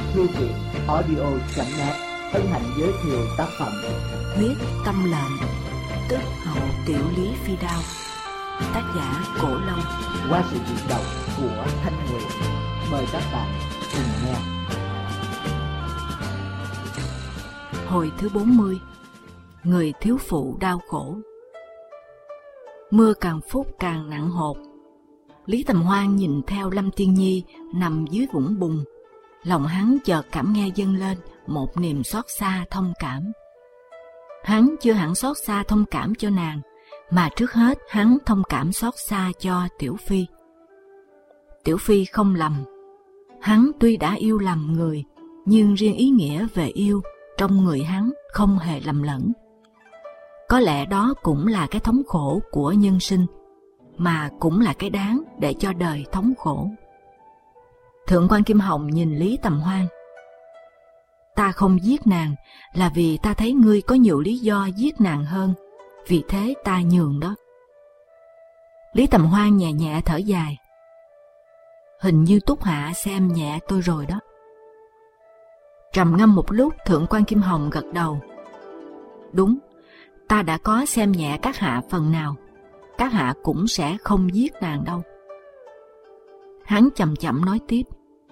Thư viện audio.net hân hạnh giới thiệu tác phẩm Huyết Tâm Lệnh, tức Hậu Tiểu Lý Phi Đao, tác giả Cổ Long, qua sự diễn đọc của Thanh Nguyệt. Mời các bạn cùng nghe. Hồi thứ 40. Người thiếu phụ đau khổ. Mưa càng phút càng nặng hột. Lý Tầm Hoan nhìn theo Lâm Tiên Nhi nằm dưới vũng bùn, lòng hắn chợt cảm nghe dâng lên một niềm xót xa thông cảm. Hắn chưa hẳn xót xa thông cảm cho nàng, mà trước hết hắn thông cảm xót xa cho Tiểu Phi. Tiểu Phi không lầm, hắn tuy đã yêu lầm người, nhưng riêng ý nghĩa về yêu trong người hắn không hề lầm lẫn. Có lẽ đó cũng là cái thống khổ của nhân sinh, mà cũng là cái đáng để cho đời thống khổ. Thượng quan Kim Hồng nhìn Lý Tầm Hoan. Ta không giết nàng là vì ta thấy ngươi có nhiều lý do giết nàng hơn, vì thế ta nhường đó. Lý Tầm Hoan nhẹ nhẹ thở dài. Hình như Túc Hạ xem nhẹ tôi rồi đó. Trầm ngâm một lúc, Thượng quan Kim Hồng gật đầu. Đúng, ta đã có xem nhẹ các hạ phần nào. Các hạ cũng sẽ không giết nàng đâu. Hắn chậm chậm nói tiếp.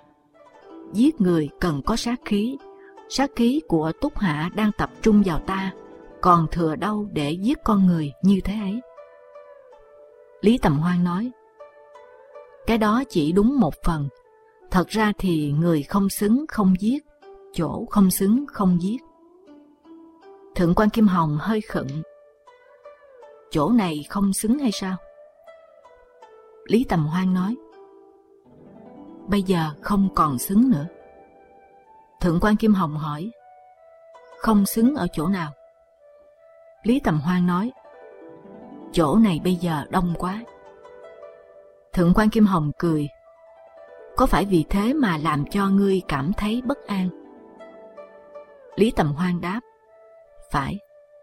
Giết người cần có sát khí của Túc Hạ đang tập trung vào ta, còn thừa đâu để giết con người như thế ấy. Lý Tầm Hoan nói. Cái đó chỉ đúng một phần. Thật ra thì người không xứng không giết, chỗ không xứng không giết. Thượng quan Kim Hồng hơi khựng. Chỗ này không xứng hay sao? Lý Tầm Hoan nói. Bây giờ không còn xứng nữa. Thượng quan Kim Hồng hỏi. Không xứng ở chỗ nào? Lý Tầm Hoan nói. Chỗ này bây giờ đông quá. Thượng quan Kim Hồng cười. Có phải vì thế mà làm cho ngươi cảm thấy bất an? Lý Tầm Hoan đáp. Phải.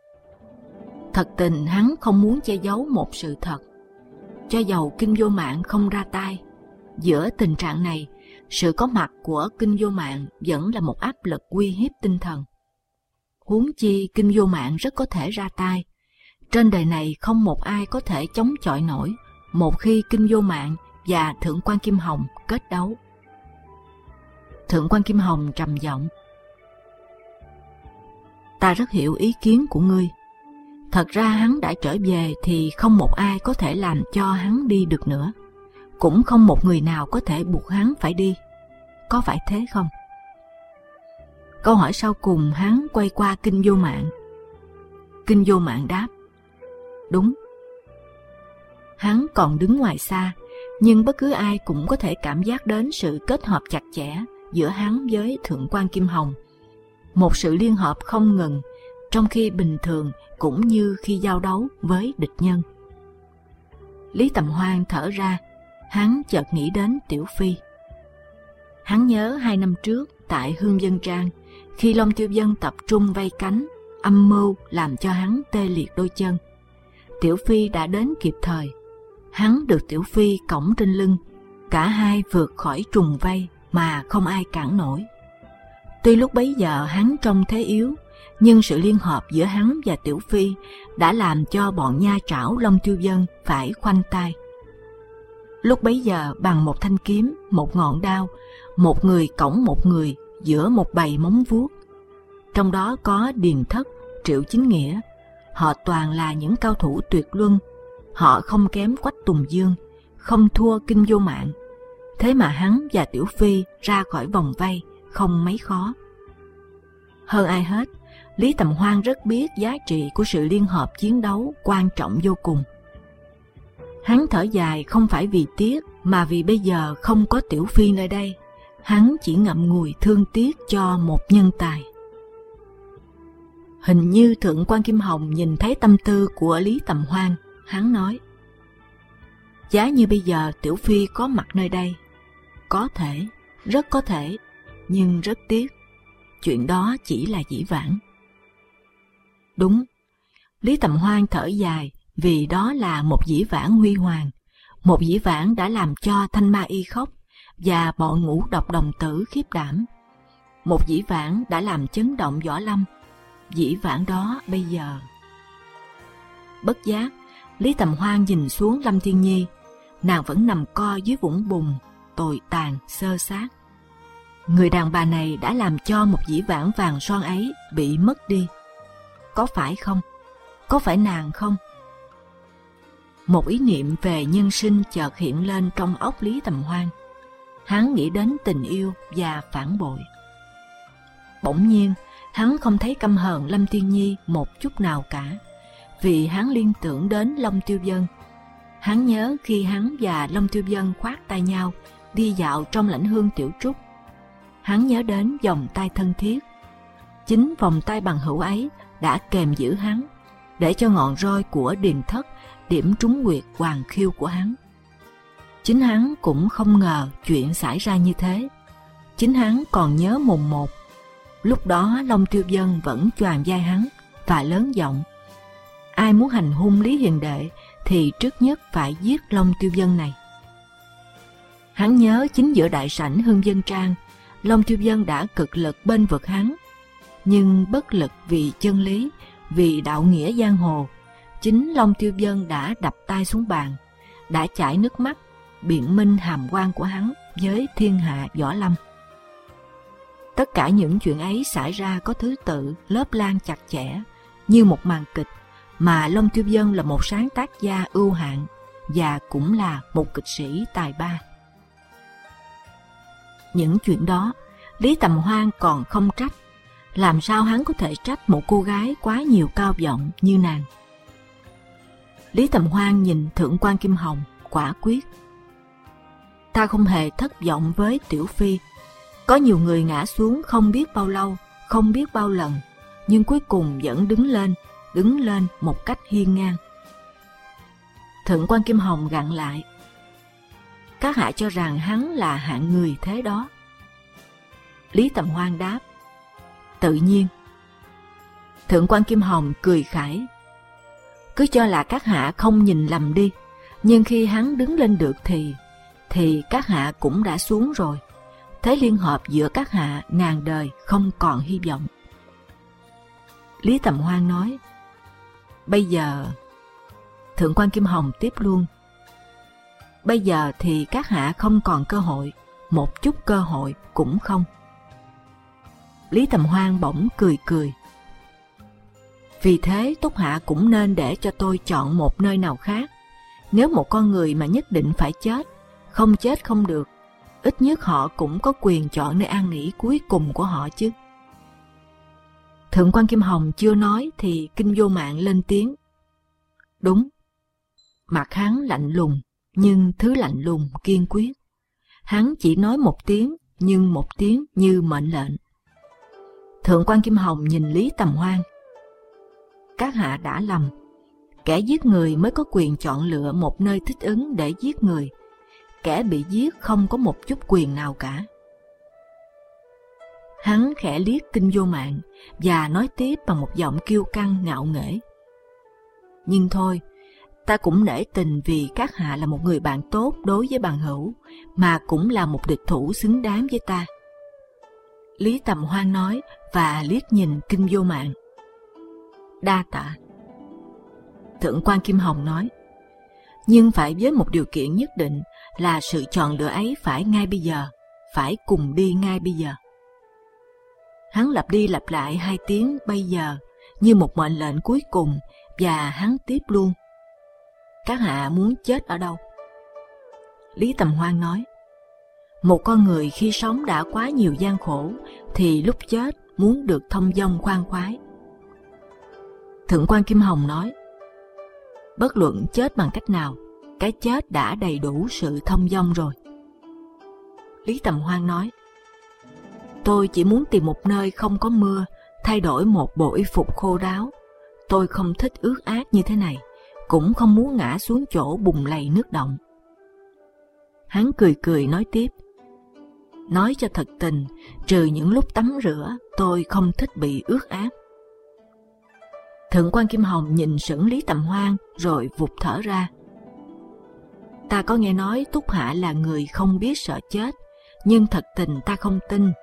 Thật tình hắn không muốn che giấu một sự thật. Cho dầu Kinh Vô Mạng không ra tay, giữa tình trạng này, sự có mặt của Kinh Vô Mạng vẫn là một áp lực uy hiếp tinh thần. Huống chi Kinh Vô Mạng rất có thể ra tay. Trên đời này không một ai có thể chống chọi nổi một khi Kinh Vô Mạng và Thượng quan Kim Hồng kết đấu. Thượng quan Kim Hồng trầm giọng. Ta rất hiểu ý kiến của ngươi. Thật ra hắn đã trở về thì không một ai có thể làm cho hắn đi được nữa. Cũng không một người nào có thể buộc hắn phải đi. Có phải thế không? Câu hỏi sau cùng hắn quay qua Kinh Vô Mạng. Kinh Vô Mạng đáp. Đúng. Hắn còn đứng ngoài xa, nhưng bất cứ ai cũng có thể cảm giác đến sự kết hợp chặt chẽ giữa hắn với Thượng quan Kim Hồng. Một sự liên hợp không ngừng, trong khi bình thường cũng như khi giao đấu với địch nhân. Lý Tầm Hoan thở ra, hắn chợt nghĩ đến Tiểu Phi. Hắn nhớ 2 năm trước tại Hương Vân Trang, khi Long Tiêu Vân tập trung vây cánh, âm mưu làm cho hắn tê liệt đôi chân. Tiểu Phi đã đến kịp thời. Hắn được Tiểu Phi cõng trên lưng, cả hai vượt khỏi trùng vây mà không ai cản nổi. Tuy lúc bấy giờ hắn trông thế yếu, nhưng sự liên hợp giữa hắn và Tiểu Phi đã làm cho bọn nha trảo Long Tiêu Vân phải khoanh tay. Lúc bấy giờ bằng một thanh kiếm, một ngọn đao, một người cõng một người giữa một bầy móng vuốt. Trong đó có Điền Thất, Triệu Chính Nghĩa. Họ toàn là những cao thủ tuyệt luân. Họ không kém Quách Tùng Dương, không thua Kinh Vô Mạng. Thế mà hắn và Tiểu Phi ra khỏi vòng vây không mấy khó. Hơn ai hết, Lý Tầm Hoan rất biết giá trị của sự liên hợp chiến đấu quan trọng vô cùng. Hắn thở dài không phải vì tiếc, mà vì bây giờ không có Tiểu Phi nơi đây. Hắn chỉ ngậm ngùi thương tiếc cho một nhân tài. Hình như Thượng quan Kim Hồng nhìn thấy tâm tư của Lý Tầm Hoan, hắn nói. Giá như bây giờ Tiểu Phi có mặt nơi đây, có thể, rất có thể, nhưng rất tiếc. Chuyện đó chỉ là dĩ vãng. Đúng, Lý Tầm Hoan thở dài vì đó là một dĩ vãng huy hoàng, một dĩ vãng đã làm cho Thanh Ma Y khóc và bọn Ngũ Độc đồng tử khiếp đảm. Một dĩ vãng đã làm chấn động Võ Lâm, dĩ vãng đó bây giờ. Bất giác, Lý Tầm Hoan nhìn xuống Lâm Tiên Nhi, nàng vẫn nằm co dưới vũng bùn, tồi tàn, xơ xác. Người đàn bà này đã làm cho một dĩ vãng vàng son ấy bị mất đi. Có phải không? Có phải nàng không? Một ý niệm về nhân sinh chợt hiện lên trong óc Lý Tầm Hoan. Hắn nghĩ đến tình yêu và phản bội. Bỗng nhiên, hắn không thấy căm hờn Lâm Tiên Nhi một chút nào cả, vì hắn liên tưởng đến Long Tiêu Vân. Hắn nhớ khi hắn và Long Tiêu Vân khoác tay nhau đi dạo trong lãnh hương tiểu trúc. Hắn nhớ đến vòng tay thân thiết. Chính vòng tay bằng hữu ấy đã kềm giữ hắn, để cho ngọn roi của Điền Thất điểm trúng nguyệt hoàng khiêu của hắn. Chính hắn cũng không ngờ chuyện xảy ra như thế. Chính hắn còn nhớ mồn một. Lúc đó Long Tiêu Vân vẫn choàng vai hắn và lớn giọng: ai muốn hành hung Lý Hiền Đệ thì trước nhất phải giết Long Tiêu Vân này. Hắn nhớ chính giữa đại sảnh Hưng Vân Trang, Long Tiêu Vân đã cực lực bênh vực hắn, nhưng bất lực vì chân lý, vì đạo nghĩa giang hồ. Chính Long Tiêu Vân đã đập tay xuống bàn, đã chảy nước mắt biện minh hàm oan của hắn với thiên hạ võ lâm. Tất cả những chuyện ấy xảy ra có thứ tự, lớp lan chặt chẽ như một màn kịch, mà Long Tiêu Vân là một sáng tác gia ưu hạng và cũng là một kịch sĩ tài ba. Những chuyện đó Lý Tầm Hoan còn không trách. Làm sao hắn có thể trách một cô gái quá nhiều cao vọng như nàng? Lý Tầm Hoan nhìn Thượng quan Kim Hồng, quả quyết: ta không hề thất vọng với Tiểu Phi. Có nhiều người ngã xuống không biết bao lâu, không biết bao lần, nhưng cuối cùng vẫn đứng lên một cách hiên ngang. Thượng quan Kim Hồng gặn lại: các hạ cho rằng hắn là hạng người thế đó? Lý Tầm Hoan đáp: tự nhiên. Thượng quan Kim Hồng cười khải: cứ cho là các hạ không nhìn lầm đi, nhưng khi hắn đứng lên được thì các hạ cũng đã xuống rồi. Thế liên hợp giữa các hạ ngàn đời không còn hy vọng. Lý Tầm Hoan nói: bây giờ... Thượng quan Kim Hồng tiếp luôn: bây giờ thì các hạ không còn cơ hội, một chút cơ hội cũng không. Lý Tầm Hoan bỗng cười cười: vì thế Túc hạ cũng nên để cho tôi chọn một nơi nào khác. Nếu một con người mà nhất định phải chết không được, ít nhất họ cũng có quyền chọn nơi an nghỉ cuối cùng của họ chứ. Thượng quan Kim Hồng chưa nói thì Kinh Vô Mạng lên tiếng: đúng. Mặt hắn lạnh lùng, nhưng thứ lạnh lùng kiên quyết. Hắn chỉ nói một tiếng, nhưng một tiếng như mệnh lệnh. Thượng quan Kim Hồng nhìn Lý Tầm Hoan: các hạ đã lầm. Kẻ giết người mới có quyền chọn lựa một nơi thích ứng để giết người. Kẻ bị giết không có một chút quyền nào cả. Hắn khẽ liếc Kinh Vô Mạng và nói tiếp bằng một giọng kiêu căng ngạo nghễ: nhưng thôi, ta cũng nể tình vì các hạ là một người bạn tốt đối với bằng hữu, mà cũng là một địch thủ xứng đáng với ta. Lý Tầm Hoan nói và liếc nhìn Kinh Vô Mạng: đa tạ. Thượng quan Kim Hồng nói: nhưng phải với một điều kiện nhất định, là sự chọn lựa ấy phải ngay bây giờ, phải cùng đi ngay bây giờ. Hắn lặp đi lặp lại hai tiếng bây giờ như một mệnh lệnh cuối cùng, và hắn tiếp luôn: các hạ muốn chết ở đâu? Lý Tầm Hoan nói: một con người khi sống đã quá nhiều gian khổ, thì lúc chết muốn được thông dong khoan khoái. Thượng quan Kim Hồng nói: bất luận chết bằng cách nào, cái chết đã đầy đủ sự thông dong rồi. Lý Tầm Hoan nói: tôi chỉ muốn tìm một nơi không có mưa, thay đổi một bộ y phục khô ráo. Tôi không thích ướt át như thế này, cũng không muốn ngã xuống chỗ bùn lầy nước động. Hắn cười cười nói tiếp: nói cho thật tình, trừ những lúc tắm rửa, tôi không thích bị ướt át. Thượng quan Kim Hồng nhìn sững Lý Tầm Hoan rồi vụt thở ra: ta có nghe nói Túc hạ là người không biết sợ chết, nhưng thật tình ta không tin.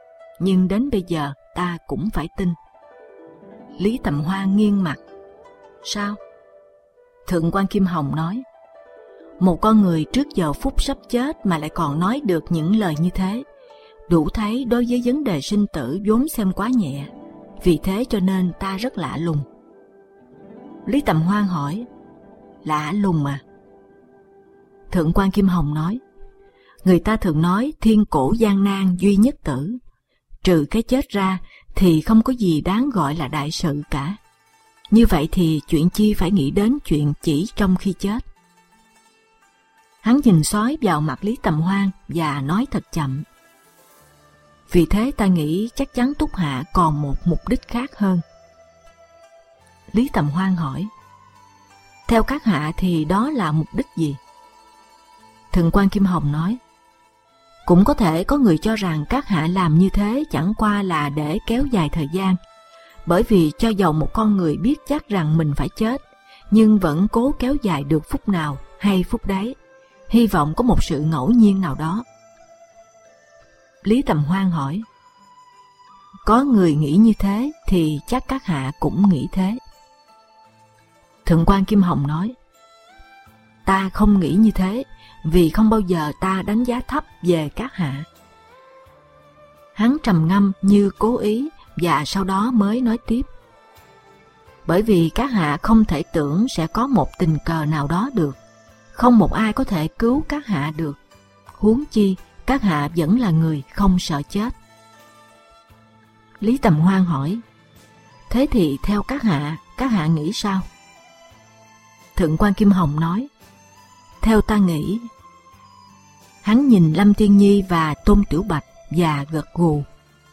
nhưng đến bây giờ ta cũng phải tin. Lý Tầm Hoan nghiêng mặt. Sao? Thượng quan Kim Hồng nói, một con người trước giờ phút sắp chết mà lại còn nói được những lời như thế, đủ thấy đối với vấn đề sinh tử vốn xem quá nhẹ, vì thế cho nên ta rất lạ lùng. Lý Tầm Hoan hỏi, lạ lùng à? Thượng quan Kim Hồng nói, người ta thường nói thiên cổ gian nan duy nhất tử, trừ cái chết ra thì không có gì đáng gọi là đại sự cả. Như vậy thì chuyện chi phải nghĩ đến chuyện chỉ trong khi chết. Hắn nhìn xói vào mặt Lý Tầm Hoan và nói thật chậm, vì thế ta nghĩ chắc chắn Túc Hạ còn một mục đích khác hơn. Lý Tầm Hoan hỏi, theo các hạ thì đó là mục đích gì? Thượng quan Kim Hồng nói, cũng có thể có người cho rằng các hạ làm như thế chẳng qua là để kéo dài thời gian, bởi vì cho dầu một con người biết chắc rằng mình phải chết, nhưng vẫn cố kéo dài được phút nào hay phút đấy, hy vọng có một sự ngẫu nhiên nào đó. Lý Tầm Hoan hỏi, có người nghĩ như thế thì chắc các hạ cũng nghĩ thế. Thượng quan Kim Hồng nói, ta không nghĩ như thế, vì không bao giờ ta đánh giá thấp về các hạ. Hắn trầm ngâm như cố ý và sau đó mới nói tiếp, bởi vì các hạ không thể tưởng sẽ có một tình cờ nào đó được, không một ai có thể cứu các hạ được, huống chi các hạ vẫn là người không sợ chết. Lý Tầm Hoan hỏi, thế thì theo các hạ nghĩ sao? Thượng quan Kim Hồng nói, theo ta nghĩ. Hắn nhìn Lâm Tiên Nhi và Tôn Tiểu Bạch và gật gù.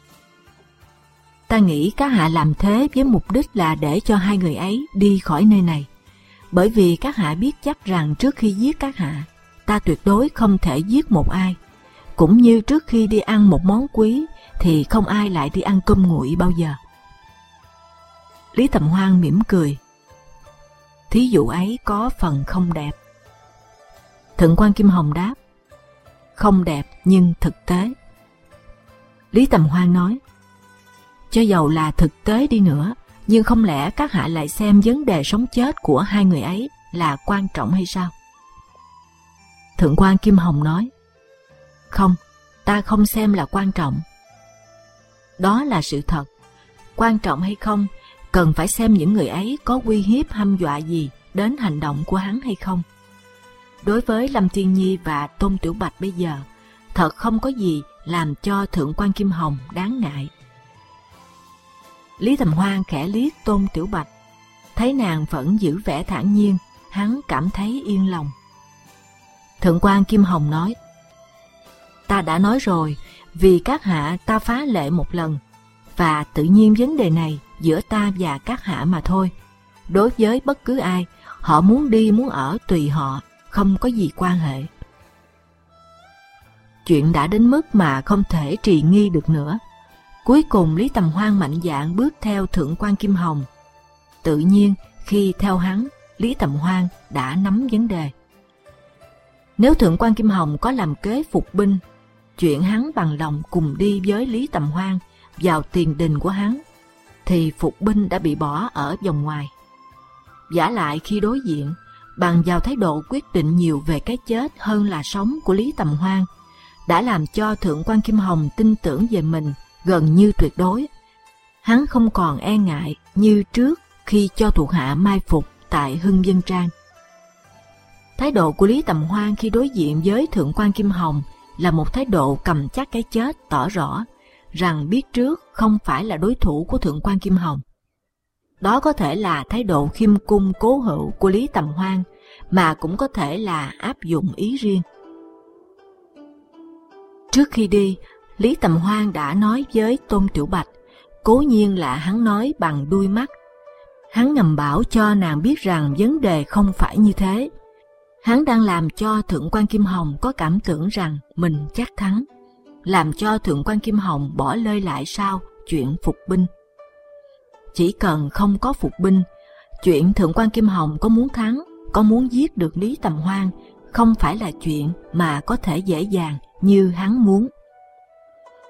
Ta nghĩ các hạ làm thế với mục đích là để cho hai người ấy đi khỏi nơi này, bởi vì các hạ biết chắc rằng trước khi giết các hạ, ta tuyệt đối không thể giết một ai, cũng như trước khi đi ăn một món quý thì không ai lại đi ăn cơm nguội bao giờ. Lý Tầm Hoan mỉm cười, thí dụ ấy có phần không đẹp. Thượng quan Kim Hồng đáp, không đẹp nhưng thực tế. Lý Tầm Hoan nói, cho dầu là thực tế đi nữa, nhưng không lẽ các hạ lại xem vấn đề sống chết của hai người ấy là quan trọng hay sao? Thượng quan Kim Hồng nói, không, ta không xem là quan trọng. Đó là sự thật. Quan trọng hay không, cần phải xem những người ấy có uy hiếp hăm dọa gì đến hành động của hắn hay không. Đối với Lâm Tiên Nhi và Tôn Tiểu Bạch bây giờ, thật không có gì làm cho Thượng quan Kim Hồng đáng ngại. Lý Tầm Hoan khẽ liếc Tôn Tiểu Bạch, thấy nàng vẫn giữ vẻ thản nhiên, hắn cảm thấy yên lòng. Thượng quan Kim Hồng nói, ta đã nói rồi, vì các hạ ta phá lệ một lần, và tự nhiên vấn đề này giữa ta và các hạ mà thôi. Đối với bất cứ ai, họ muốn đi muốn ở tùy họ, không có gì quan hệ. Chuyện đã đến mức mà không thể trì nghi được nữa. Cuối cùng Lý Tầm Hoan mạnh dạn bước theo Thượng quan Kim Hồng. Tự nhiên khi theo hắn, Lý Tầm Hoan đã nắm vấn đề. Nếu Thượng quan Kim Hồng có làm kế phục binh, chuyện hắn bằng lòng cùng đi với Lý Tầm Hoan vào tiền đình của hắn, thì phục binh đã bị bỏ ở vòng ngoài. Vả lại khi đối diện, bằng vào thái độ quyết định nhiều về cái chết hơn là sống của Lý Tầm Hoan, đã làm cho Thượng quan Kim Hồng tin tưởng về mình gần như tuyệt đối. Hắn không còn e ngại như trước khi cho thuộc hạ mai phục tại Hưng Vân Trang. Thái độ của Lý Tầm Hoan khi đối diện với Thượng quan Kim Hồng là một thái độ cầm chắc cái chết, tỏ rõ rằng biết trước không phải là đối thủ của Thượng quan Kim Hồng. Đó có thể là thái độ khiêm cung cố hữu của Lý Tầm Hoan, mà cũng có thể là áp dụng ý riêng. Trước khi đi, Lý Tầm Hoan đã nói với Tôn Tiểu Bạch, cố nhiên là hắn nói bằng đuôi mắt. Hắn ngầm bảo cho nàng biết rằng vấn đề không phải như thế. Hắn đang làm cho Thượng quan Kim Hồng có cảm tưởng rằng mình chắc thắng, làm cho Thượng quan Kim Hồng bỏ lơi lại sau chuyện phục binh. Chỉ cần không có phục binh, chuyện Thượng quan Kim Hồng có muốn thắng, có muốn giết được Lý Tầm Hoan không phải là chuyện mà có thể dễ dàng như hắn muốn.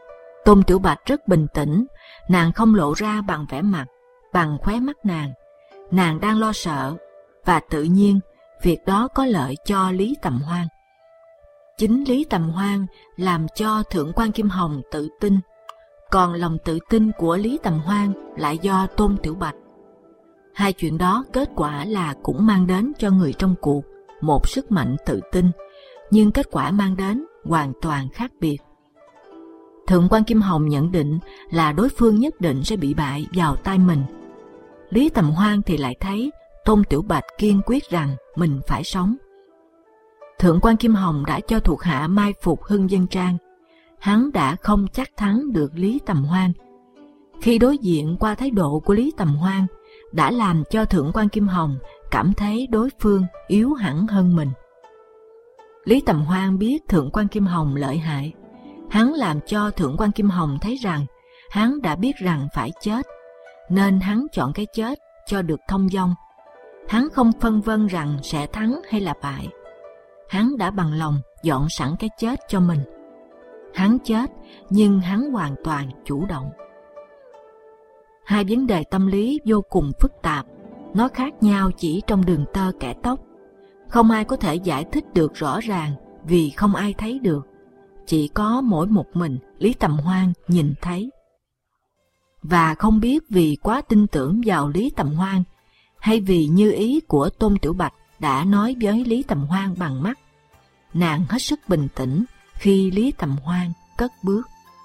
Tôn Tiểu Bạch rất bình tĩnh, nàng không lộ ra bằng vẻ mặt, bằng khóe mắt nàng đang lo sợ, và tự nhiên việc đó có lợi cho Lý Tầm Hoan. Chính Lý Tầm Hoan làm cho Thượng quan Kim Hồng tự tin, còn lòng tự tin của Lý Tầm Hoan lại do Tôn Tiểu Bạch. Hai chuyện đó kết quả là cũng mang đến cho người trong cuộc một sức mạnh tự tin, nhưng kết quả mang đến hoàn toàn khác biệt. Thượng quan Kim Hồng nhận định là đối phương nhất định sẽ bị bại vào tay mình. Lý Tầm Hoan thì lại thấy Tôn Tiểu Bạch kiên quyết rằng mình phải sống. Thượng quan Kim Hồng đã cho thuộc hạ mai phục Hưng Dân Trang. Hắn đã không chắc thắng được Lý Tầm Hoan. Khi đối diện qua thái độ của Lý Tầm Hoan đã làm cho Thượng quan Kim Hồng cảm thấy đối phương yếu hẳn hơn mình. Lý Tầm Hoan biết Thượng quan Kim Hồng lợi hại. Hắn làm cho Thượng quan Kim Hồng thấy rằng hắn đã biết rằng phải chết, nên hắn chọn cái chết cho được thông dong. Hắn không phân vân rằng sẽ thắng hay là bại. Hắn đã bằng lòng dọn sẵn cái chết cho mình. Hắn chết, nhưng hắn hoàn toàn chủ động. Hai vấn đề tâm lý vô cùng phức tạp, nó khác nhau chỉ trong đường tơ kẻ tóc. Không ai có thể giải thích được rõ ràng vì không ai thấy được. Chỉ có mỗi một mình Lý Tầm Hoan nhìn thấy. Và không biết vì quá tin tưởng vào Lý Tầm Hoan, hay vì như ý của Tôn Tiểu Bạch đã nói với Lý Tầm Hoan bằng mắt, nàng hết sức bình tĩnh khi Lý Tầm Hoan cất bước.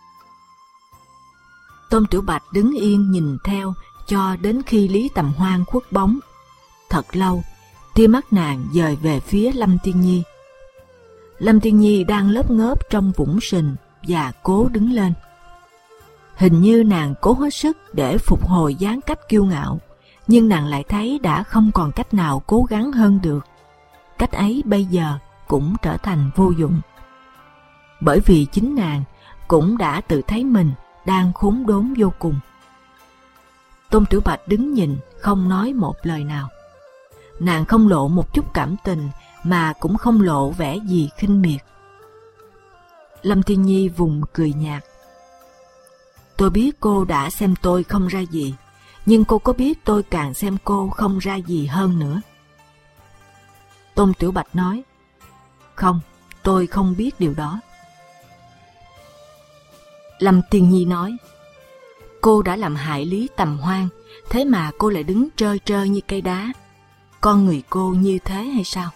Tôn Tiểu Bạch đứng yên nhìn theo cho đến khi Lý Tầm Hoan khuất bóng. Thật lâu, tia mắt nàng dời về phía Lâm Tiên Nhi. Lâm Tiên Nhi đang lớp ngớp trong vũng sình và cố đứng lên. Hình như nàng cố hết sức để phục hồi dáng cách kiêu ngạo, nhưng nàng lại thấy đã không còn cách nào cố gắng hơn được. Cách ấy bây giờ cũng trở thành vô dụng. Bởi vì chính nàng cũng đã tự thấy mình đang khốn đốn vô cùng. Tôn Tiểu Bạch đứng nhìn, không nói một lời nào. Nàng không lộ một chút cảm tình, mà cũng không lộ vẻ gì khinh miệt. Lâm Tiên Nhi vùng cười nhạt. Tôi biết cô đã xem tôi không ra gì, nhưng cô có biết tôi càng xem cô không ra gì hơn nữa? Tôn Tiểu Bạch nói, không, tôi không biết điều đó. Lâm Tiên Nhi nói, cô đã làm hại Lý Tầm Hoan, thế mà cô lại đứng trơ trơ như cây đá. Con người cô như thế hay sao?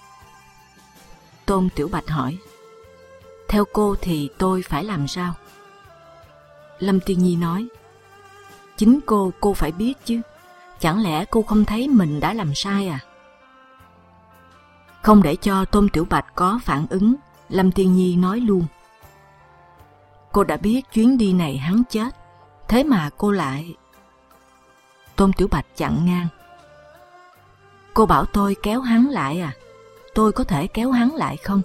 Tôn Tiểu Bạch hỏi, theo cô thì tôi phải làm sao? Lâm Tiên Nhi nói, chính cô phải biết chứ. Chẳng lẽ cô không thấy mình đã làm sai à? Không để cho Tôn Tiểu Bạch có phản ứng, Lâm Tiên Nhi nói luôn, cô đã biết chuyến đi này hắn chết, thế mà cô lại... Tôn Tiểu Bạch chặn ngang, cô bảo tôi kéo hắn lại à? Tôi có thể kéo hắn lại không?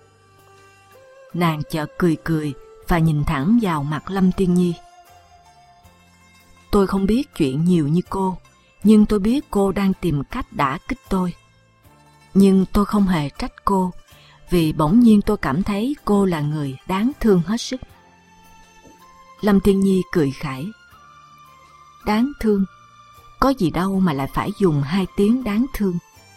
Nàng chợt cười cười và nhìn thẳng vào mặt Lâm Tiên Nhi. Tôi không biết chuyện nhiều như cô, nhưng tôi biết cô đang tìm cách đả kích tôi. Nhưng tôi không hề trách cô, vì bỗng nhiên tôi cảm thấy cô là người đáng thương hết sức. Lâm Tiên Nhi cười khải. Đáng thương? Có gì đâu mà lại phải dùng hai tiếng đáng thương.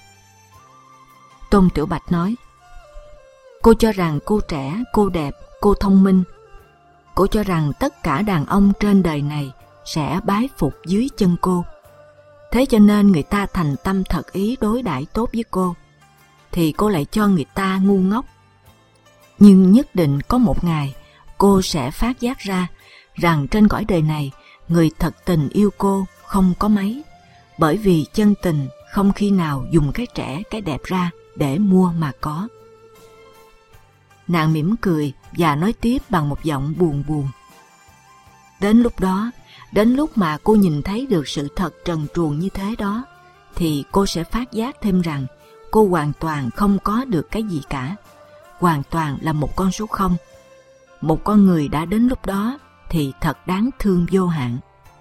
Tôn Tiểu Bạch nói, cô cho rằng cô trẻ, cô đẹp, cô thông minh. Cô cho rằng tất cả đàn ông trên đời này sẽ bái phục dưới chân cô. Thế cho nên người ta thành tâm thật ý đối đãi tốt với cô, thì cô lại cho người ta ngu ngốc. Nhưng nhất định có một ngày cô sẽ phát giác ra rằng trên cõi đời này người thật tình yêu cô không có mấy, bởi vì chân tình không khi nào dùng cái trẻ cái đẹp ra để mua mà có. Nàng mỉm cười và nói tiếp bằng một giọng buồn buồn. Đến lúc đó, đến lúc mà cô nhìn thấy được sự thật trần truồng như thế đó, thì cô sẽ phát giác thêm rằng cô hoàn toàn không có được cái gì cả, hoàn toàn là một con số không. Một con người đã đến lúc đó thì thật đáng thương vô hạn.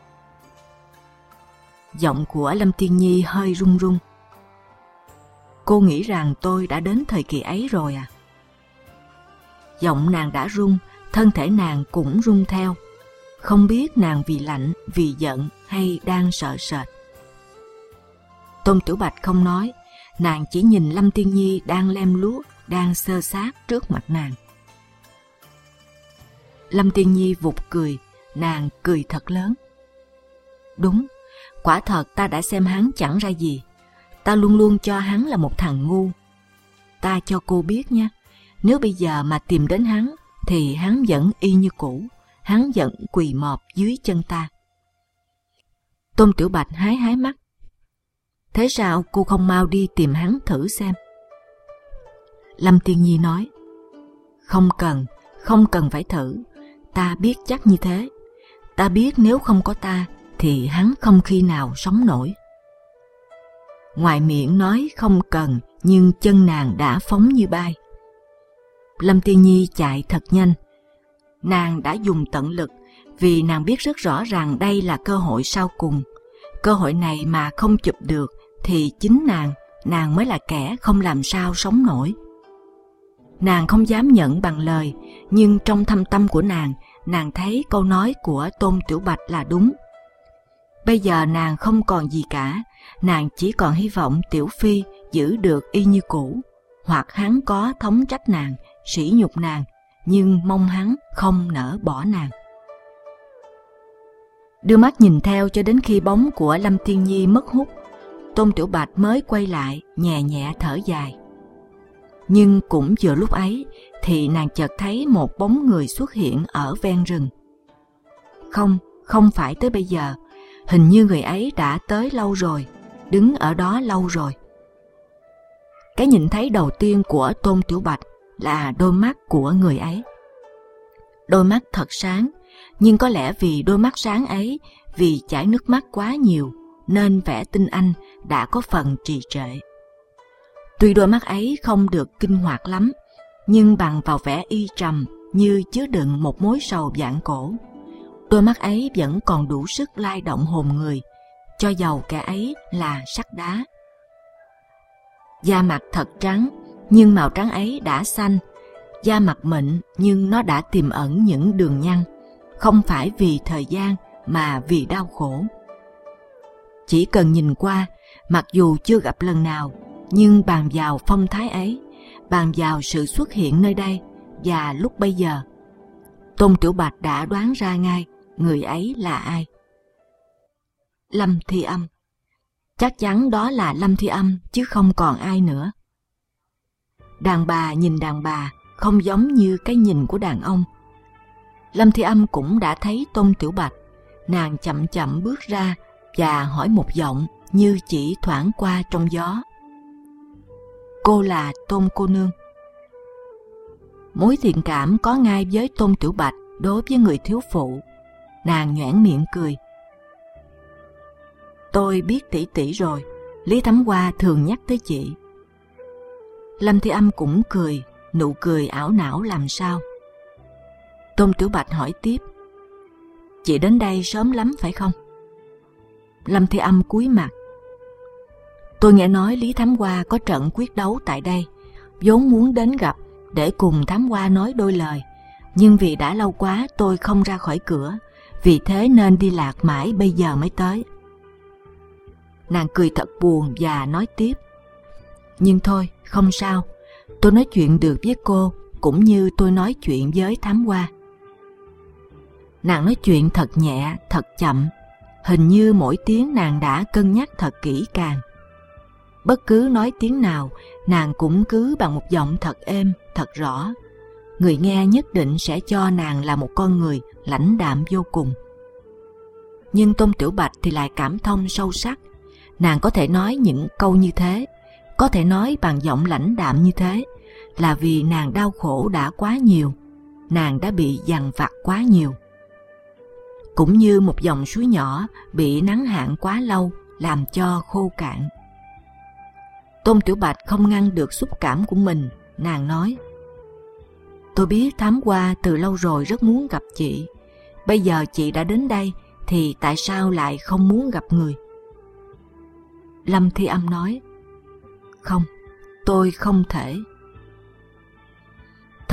Giọng của Lâm Tiên Nhi hơi run run. Cô nghĩ rằng tôi đã đến thời kỳ ấy rồi à? Giọng nàng đã run, thân thể nàng cũng run theo. không biết nàng vì lạnh, vì giận hay đang sợ sệt. Tôn Tiểu Bạch không nói, nàng chỉ nhìn Lâm Tiên Nhi đang lem luốc, đang xơ xác trước mặt nàng. Lâm Tiên Nhi vụt cười, nàng cười thật lớn. Đúng, quả thật ta đã xem hắn chẳng ra gì. Ta luôn luôn cho hắn là một thằng ngu. Ta cho cô biết nha, nếu bây giờ mà tìm đến hắn, thì hắn vẫn y như cũ, hắn vẫn quỳ mọp dưới chân ta. Tôn Tiểu Bạch hái hái mắt. Thế sao cô không mau đi tìm hắn thử xem? Lâm Tiên Nhi nói, không cần phải thử. Ta biết chắc như thế. Ta biết nếu không có ta, thì hắn không khi nào sống nổi. Ngoài miệng nói không cần, nhưng chân nàng đã phóng như bay. Lâm Tiên Nhi chạy thật nhanh. Nàng đã dùng tận lực, vì nàng biết rất rõ ràng đây là cơ hội sau cùng. Cơ hội này mà không chụp được, thì chính nàng mới là kẻ không làm sao sống nổi. Nàng không dám nhận bằng lời, nhưng trong thâm tâm của nàng thấy câu nói của Tôn Tiểu Bạch là đúng. Bây giờ nàng không còn gì cả, nàng chỉ còn hy vọng Tiểu Phi giữ được y như cũ, hoặc hắn có thống trách nàng, sỉ nhục nàng, nhưng mong hắn không nỡ bỏ nàng. Đưa mắt nhìn theo cho đến khi bóng của Lâm Tiên Nhi mất hút, Tôn Tiểu Bạch mới quay lại, nhẹ nhẹ thở dài. Nhưng cũng vừa lúc ấy thì nàng chợt thấy một bóng người xuất hiện ở ven rừng. Không phải tới bây giờ, hình như người ấy đã tới lâu rồi, đứng ở đó lâu rồi. Cái nhìn thấy đầu tiên của Tôn Tiểu Bạch là đôi mắt của người ấy. Đôi mắt thật sáng, nhưng có lẽ vì đôi mắt sáng ấy, vì chảy nước mắt quá nhiều, nên vẻ tinh anh đã có phần trì trệ. Tuy đôi mắt ấy không được kinh hoạt lắm, nhưng bằng vào vẻ y trầm như chứa đựng một mối sầu vạn cổ, đôi mắt ấy vẫn còn đủ sức lay động hồn người, cho dầu kẻ ấy là sắt đá. Da mặt thật trắng, nhưng màu trắng ấy đã xanh. Da mặt mịn, nhưng nó đã tiềm ẩn những đường nhăn, không phải vì thời gian mà vì đau khổ. Chỉ cần nhìn qua, mặc dù chưa gặp lần nào, nhưng bàn vào phong thái ấy, bàn vào sự xuất hiện nơi đây và lúc bây giờ, Tôn Tiểu Bạch đã đoán ra ngay người ấy là ai. Lâm Thi Âm. Chắc chắn đó là Lâm Thi Âm chứ không còn ai nữa. Đàn bà nhìn đàn bà không giống như cái nhìn của đàn ông. Lâm Thi Âm cũng đã thấy Tôn Tiểu Bạch, nàng chậm chậm bước ra và hỏi một giọng như chỉ thoảng qua trong gió. Cô là Tôn cô nương. Mối thiện cảm có ngay với Tôn Tiểu Bạch đối với người thiếu phụ. Nàng nhoẻn miệng cười. Tôi biết tỷ tỷ rồi, Lý Thắm Hoa thường nhắc tới chị. Lâm Thi Âm cũng cười, nụ cười ảo não làm sao. Tôn Tiểu Bạch hỏi tiếp. Chị đến đây sớm lắm phải không? Lâm Thi Âm cúi mặt. Tôi nghe nói Lý Thám Hoa có trận quyết đấu tại đây, vốn muốn đến gặp để cùng Thám Hoa nói đôi lời, nhưng vì đã lâu quá tôi không ra khỏi cửa, vì thế nên đi lạc mãi bây giờ mới tới. Nàng cười thật buồn và nói tiếp. Nhưng thôi, không sao, tôi nói chuyện được với cô cũng như tôi nói chuyện với Thám Hoa. Nàng nói chuyện thật nhẹ, thật chậm, hình như mỗi tiếng nàng đã cân nhắc thật kỹ càng. Bất cứ nói tiếng nào, nàng cũng cứ bằng một giọng thật êm, thật rõ. Người nghe nhất định sẽ cho nàng là một con người lãnh đạm vô cùng. Nhưng Tôn Tiểu Bạch thì lại cảm thông sâu sắc. Nàng có thể nói những câu như thế, có thể nói bằng giọng lãnh đạm như thế, là vì nàng đau khổ đã quá nhiều, nàng đã bị dằn vặt quá nhiều. Cũng như một dòng suối nhỏ bị nắng hạn quá lâu làm cho khô cạn. Tôn Tiểu Bạch không ngăn được xúc cảm của mình, nàng nói. Tôi biết Thám Hoa từ lâu rồi rất muốn gặp chị. Bây giờ chị đã đến đây thì tại sao lại không muốn gặp người? Lâm Thi Âm nói. Không, tôi không thể.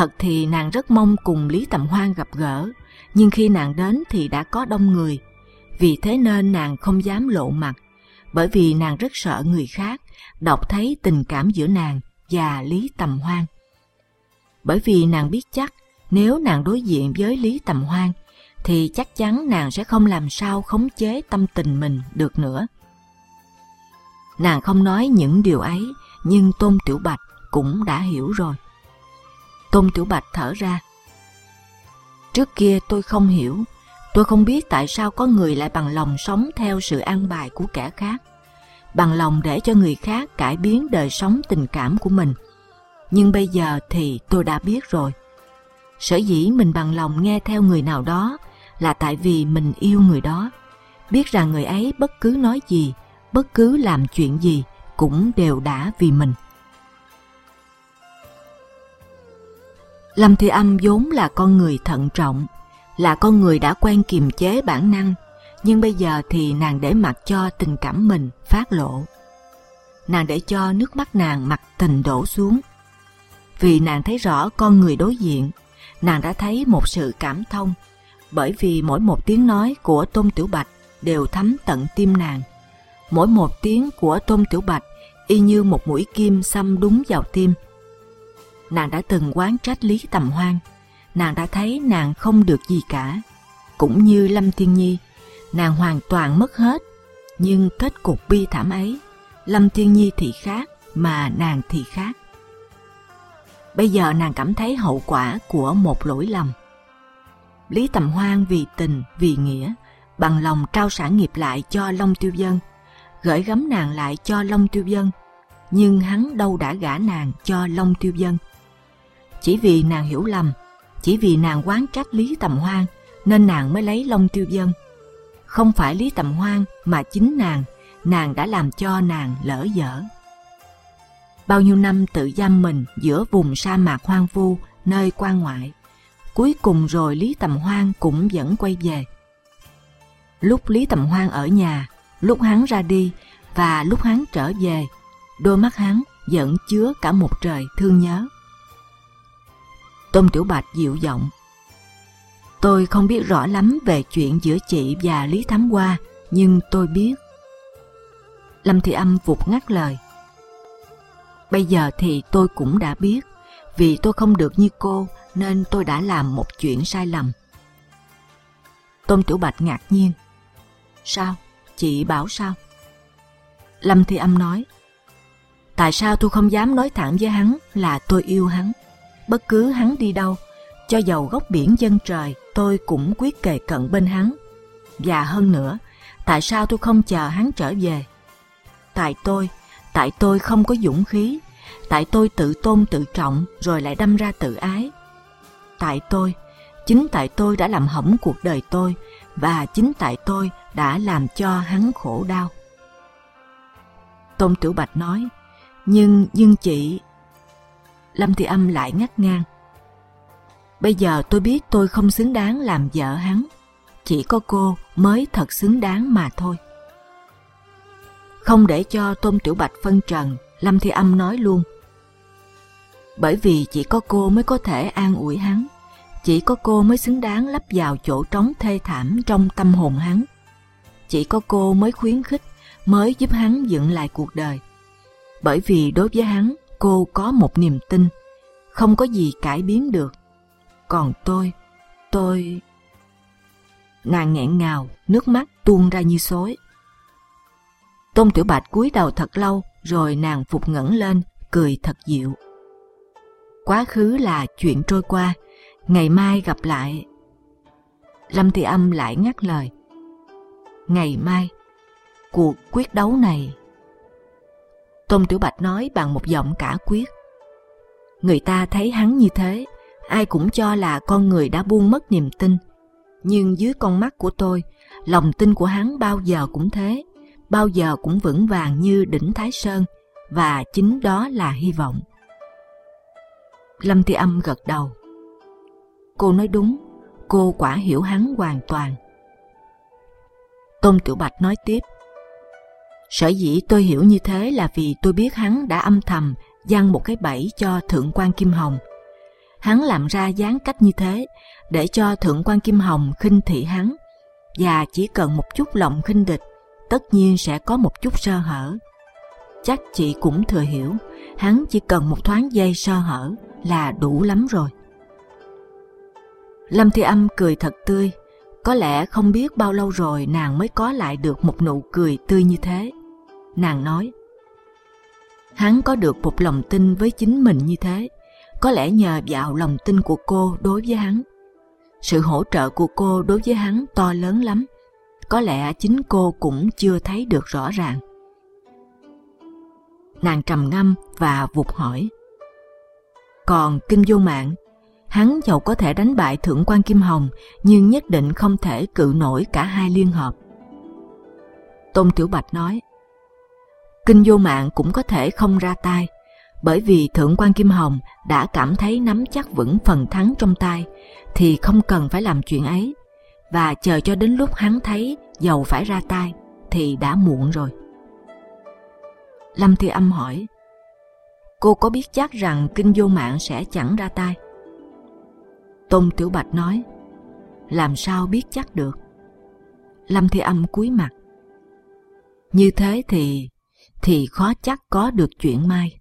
Thật thì nàng rất mong cùng Lý Tầm Hoan gặp gỡ, nhưng khi nàng đến thì đã có đông người. Vì thế nên nàng không dám lộ mặt, bởi vì nàng rất sợ người khác đọc thấy tình cảm giữa nàng và Lý Tầm Hoan. Bởi vì nàng biết chắc nếu nàng đối diện với Lý Tầm Hoan thì chắc chắn nàng sẽ không làm sao khống chế tâm tình mình được nữa. Nàng không nói những điều ấy, nhưng Tôn Tiểu Bạch cũng đã hiểu rồi. Tôn Tiểu Bạch thở ra. Trước kia tôi không hiểu, tôi không biết tại sao có người lại bằng lòng sống theo sự an bài của kẻ khác, bằng lòng để cho người khác cải biến đời sống tình cảm của mình. Nhưng bây giờ thì tôi đã biết rồi. Sở dĩ mình bằng lòng nghe theo người nào đó là tại vì mình yêu người đó, biết rằng người ấy bất cứ nói gì, bất cứ làm chuyện gì cũng đều đã vì mình. Lâm Thi Âm vốn là con người thận trọng, là con người đã quen kiềm chế bản năng, nhưng bây giờ thì nàng để mặc cho tình cảm mình phát lộ. Nàng để cho nước mắt nàng mặc tình đổ xuống. Vì nàng thấy rõ con người đối diện, nàng đã thấy một sự cảm thông, bởi vì mỗi một tiếng nói của Tôn Tiểu Bạch đều thấm tận tim nàng. Mỗi một tiếng của Tôn Tiểu Bạch y như một mũi kim xăm đúng vào tim. Nàng đã từng oán trách Lý Tầm Hoan, nàng đã thấy nàng không được gì cả. Cũng như Lâm Tiên Nhi, nàng hoàn toàn mất hết, nhưng kết cục bi thảm ấy, Lâm Tiên Nhi thì khác mà nàng thì khác. Bây giờ nàng cảm thấy hậu quả của một lỗi lầm. Lý Tầm Hoan vì tình, vì nghĩa, bằng lòng trao sản nghiệp lại cho Long Tiêu Vân, gửi gắm nàng lại cho Long Tiêu Vân, nhưng hắn đâu đã gả nàng cho Long Tiêu Vân. Chỉ vì nàng hiểu lầm, chỉ vì nàng oán trách Lý Tầm Hoan nên nàng mới lấy Long Tiêu Vân. Không phải Lý Tầm Hoan mà chính nàng đã làm cho nàng lỡ dở. Bao nhiêu năm tự giam mình giữa vùng sa mạc hoang vu nơi quan ngoại, cuối cùng rồi Lý Tầm Hoan cũng vẫn quay về. Lúc Lý Tầm Hoan ở nhà, lúc hắn ra đi và lúc hắn trở về, đôi mắt hắn vẫn chứa cả một trời thương nhớ. Tôn Tiểu Bạch dịu giọng. Tôi không biết rõ lắm về chuyện giữa chị và Lý Thám Hoa, nhưng tôi biết. Lâm Thi Âm vụt ngắt lời. Bây giờ thì tôi cũng đã biết, vì tôi không được như cô nên tôi đã làm một chuyện sai lầm. Tôn Tiểu Bạch ngạc nhiên. Sao? Chị bảo sao? Lâm Thi Âm nói. Tại sao tôi không dám nói thẳng với hắn là tôi yêu hắn? Bất cứ hắn đi đâu, cho dầu góc biển chân trời, tôi cũng quyết kề cận bên hắn. Và hơn nữa, tại sao tôi không chờ hắn trở về? Tại tôi không có dũng khí, tại tôi tự tôn tự trọng rồi lại đâm ra tự ái. Chính tại tôi đã làm hỏng cuộc đời tôi, và chính tại tôi đã làm cho hắn khổ đau. Tôn Tiểu Bạch nói, nhưng chị... Lâm Thi Âm lại ngắt ngang. Bây giờ tôi biết tôi không xứng đáng làm vợ hắn, chỉ có cô mới thật xứng đáng mà thôi. Không để cho Tôn Tiểu Bạch phân trần, Lâm Thi Âm nói luôn. Bởi vì chỉ có cô mới có thể an ủi hắn, chỉ có cô mới xứng đáng lấp vào chỗ trống thê thảm trong tâm hồn hắn. Chỉ có cô mới khuyến khích, mới giúp hắn dựng lại cuộc đời. Bởi vì đối với hắn, cô có một niềm tin, không có gì cải biến được. Còn tôi... Nàng nghẹn ngào, nước mắt tuôn ra như xối. Tôn Tiểu Bạch cúi đầu thật lâu, rồi nàng phục ngẩng lên, cười thật dịu. Quá khứ là chuyện trôi qua, ngày mai gặp lại. Lâm Thi Âm lại ngắt lời. Ngày mai, cuộc quyết đấu này... Tôn Tiểu Bạch nói bằng một giọng cả quyết. Người ta thấy hắn như thế, ai cũng cho là con người đã buông mất niềm tin. Nhưng dưới con mắt của tôi, lòng tin của hắn bao giờ cũng thế, bao giờ cũng vững vàng như đỉnh Thái Sơn, và chính đó là hy vọng. Lâm Thi Âm gật đầu. Cô nói đúng, cô quả hiểu hắn hoàn toàn. Tôn Tiểu Bạch nói tiếp. Sở dĩ tôi hiểu như thế là vì tôi biết hắn đã âm thầm giăng một cái bẫy cho Thượng quan Kim Hồng. Hắn làm ra dáng cách như thế để cho Thượng quan Kim Hồng khinh thị hắn, và chỉ cần một chút lòng khinh địch, tất nhiên sẽ có một chút sơ hở. Chắc chị cũng thừa hiểu, hắn chỉ cần một thoáng giây sơ hở là đủ lắm rồi. Lâm Thi Âm cười thật tươi. Có lẽ không biết bao lâu rồi nàng mới có lại được một nụ cười tươi như thế. Nàng nói, hắn có được một lòng tin với chính mình như thế, có lẽ nhờ vào lòng tin của cô đối với hắn. Sự hỗ trợ của cô đối với hắn to lớn lắm, có lẽ chính cô cũng chưa thấy được rõ ràng. Nàng trầm ngâm và vụt hỏi, còn Kinh Vô Mạng, hắn dầu có thể đánh bại Thượng quan Kim Hồng, nhưng nhất định không thể cự nổi cả hai liên hợp. Tôn Tiểu Bạch nói, Kinh Vô Mạng cũng có thể không ra tay, bởi vì Thượng quan Kim Hồng đã cảm thấy nắm chắc vững phần thắng trong tay, thì không cần phải làm chuyện ấy, và chờ cho đến lúc hắn thấy dầu phải ra tay thì đã muộn rồi. Lâm Thi Âm hỏi, cô có biết chắc rằng Kinh Vô Mạng sẽ chẳng ra tay? Tôn Tiểu Bạch nói, làm sao biết chắc được? Lâm Thi Âm cúi mặt, như thế thì khó chắc có được chuyện mai.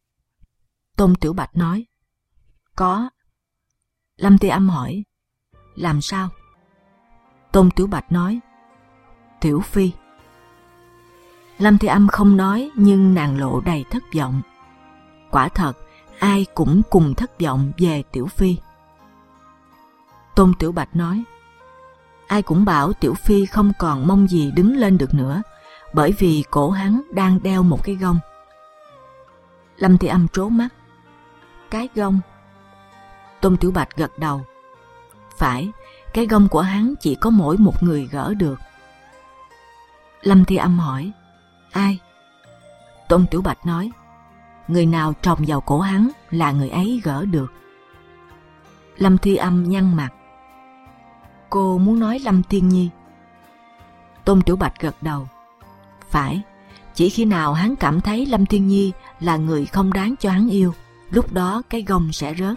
Tôn Tiểu Bạch nói, có. Lâm Thi Âm hỏi, làm sao? Tôn Tiểu Bạch nói, Tiểu Phi. Lâm Thi Âm không nói, nhưng nàng lộ đầy thất vọng. Quả thật, ai cũng cùng thất vọng về Tiểu Phi. Tôn Tiểu Bạch nói, ai cũng bảo Tiểu Phi không còn mong gì đứng lên được nữa, bởi vì cổ hắn đang đeo một cái gông. Lâm Thi Âm trố mắt, cái gông? Tôn Tiểu Bạch gật đầu, phải, cái gông của hắn chỉ có mỗi một người gỡ được. Lâm Thi Âm hỏi, ai? Tôn Tiểu Bạch nói, người nào trồng vào cổ hắn là người ấy gỡ được. Lâm Thi Âm nhăn mặt, cô muốn nói Lâm Tiên Nhi? Tôn Tiểu Bạch gật đầu, phải, chỉ khi nào hắn cảm thấy Lâm Tiên Nhi là người không đáng cho hắn yêu, lúc đó cái gông sẽ rớt.